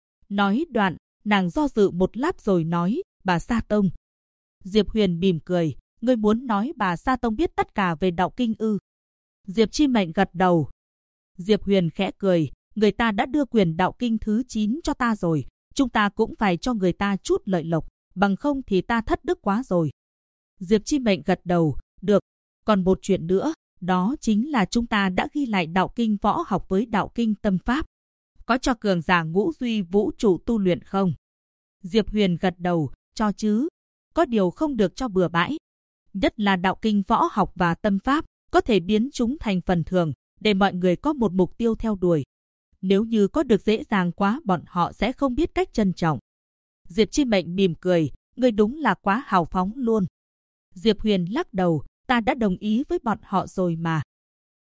Nói đoạn, nàng do dự một lát rồi nói, bà Sa Tông. Diệp Huyền mỉm cười, ngươi muốn nói bà Sa Tông biết tất cả về đạo kinh ư? Diệp Chi Mệnh gật đầu. Diệp Huyền khẽ cười, người ta đã đưa quyển đạo kinh thứ 9 cho ta rồi, chúng ta cũng phải cho người ta chút lợi lộc, bằng không thì ta thất đức quá rồi. Diệp Chi Mệnh gật đầu, được, còn một chuyện nữa, đó chính là chúng ta đã ghi lại đạo kinh võ học với đạo kinh tâm pháp. Có cho cường giả Ngũ Duy Vũ Trụ tu luyện không? Diệp Huyền gật đầu, cho chứ. Có điều không được cho bừa bãi. Nhất là đạo kinh võ học và tâm pháp, có thể biến chúng thành phần thường, để mọi người có một mục tiêu theo đuổi. Nếu như có được dễ dàng quá bọn họ sẽ không biết cách trân trọng. Diệp Chi Mệnh mỉm cười, ngươi đúng là quá hào phóng luôn. Diệp Huyền lắc đầu, ta đã đồng ý với bọn họ rồi mà.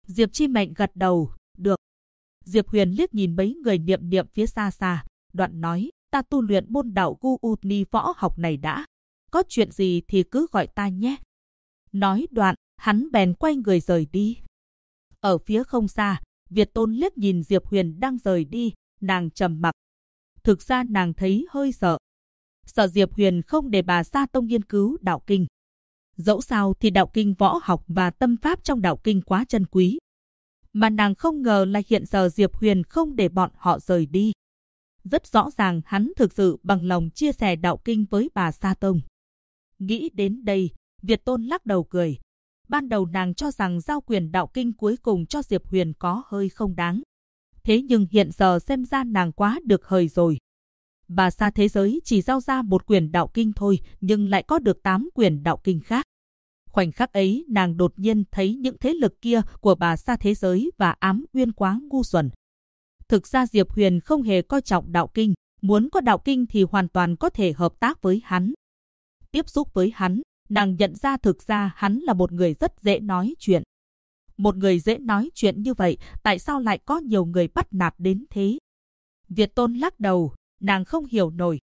Diệp Chi Mệnh gật đầu, được. Diệp Huyền liếc nhìn mấy người niệm niệm phía xa xa, đoạn nói, ta tu luyện môn đạo Gu Uni võ học này đã. Có chuyện gì thì cứ gọi ta nhé. Nói đoạn, hắn bèn quay người rời đi. Ở phía không xa, Việt Tôn liếc nhìn Diệp Huyền đang rời đi, nàng trầm mặc. Thực ra nàng thấy hơi sợ. Sợ Diệp Huyền không để Bà Sa Tông nghiên cứu đạo kinh. Dẫu sao thì đạo kinh võ học và tâm pháp trong đạo kinh quá chân quý. Mà nàng không ngờ là hiện giờ Diệp Huyền không để bọn họ rời đi. Rất rõ ràng hắn thực sự bằng lòng chia sẻ đạo kinh với Bà Sa Tông. Nghĩ đến đây, Việt Tôn lắc đầu cười. Ban đầu nàng cho rằng giao quyền đạo kinh cuối cùng cho Diệp Huyền có hơi không đáng. Thế nhưng hiện giờ xem ra nàng quá được hời rồi. Bà Sa thế giới chỉ giao ra một quyền đạo kinh thôi, nhưng lại có được 8 quyền đạo kinh khác. Khoảnh khắc ấy, nàng đột nhiên thấy những thế lực kia của Bà Sa thế giới và Ám Uyên quá ngu xuẩn. Thực ra Diệp Huyền không hề coi trọng đạo kinh, muốn có đạo kinh thì hoàn toàn có thể hợp tác với hắn. Tiếp xúc với hắn, nàng nhận ra thực ra hắn là một người rất dễ nói chuyện. Một người dễ nói chuyện như vậy, tại sao lại có nhiều người bắt nạt đến thế? Việt Tôn lắc đầu, nàng không hiểu nổi.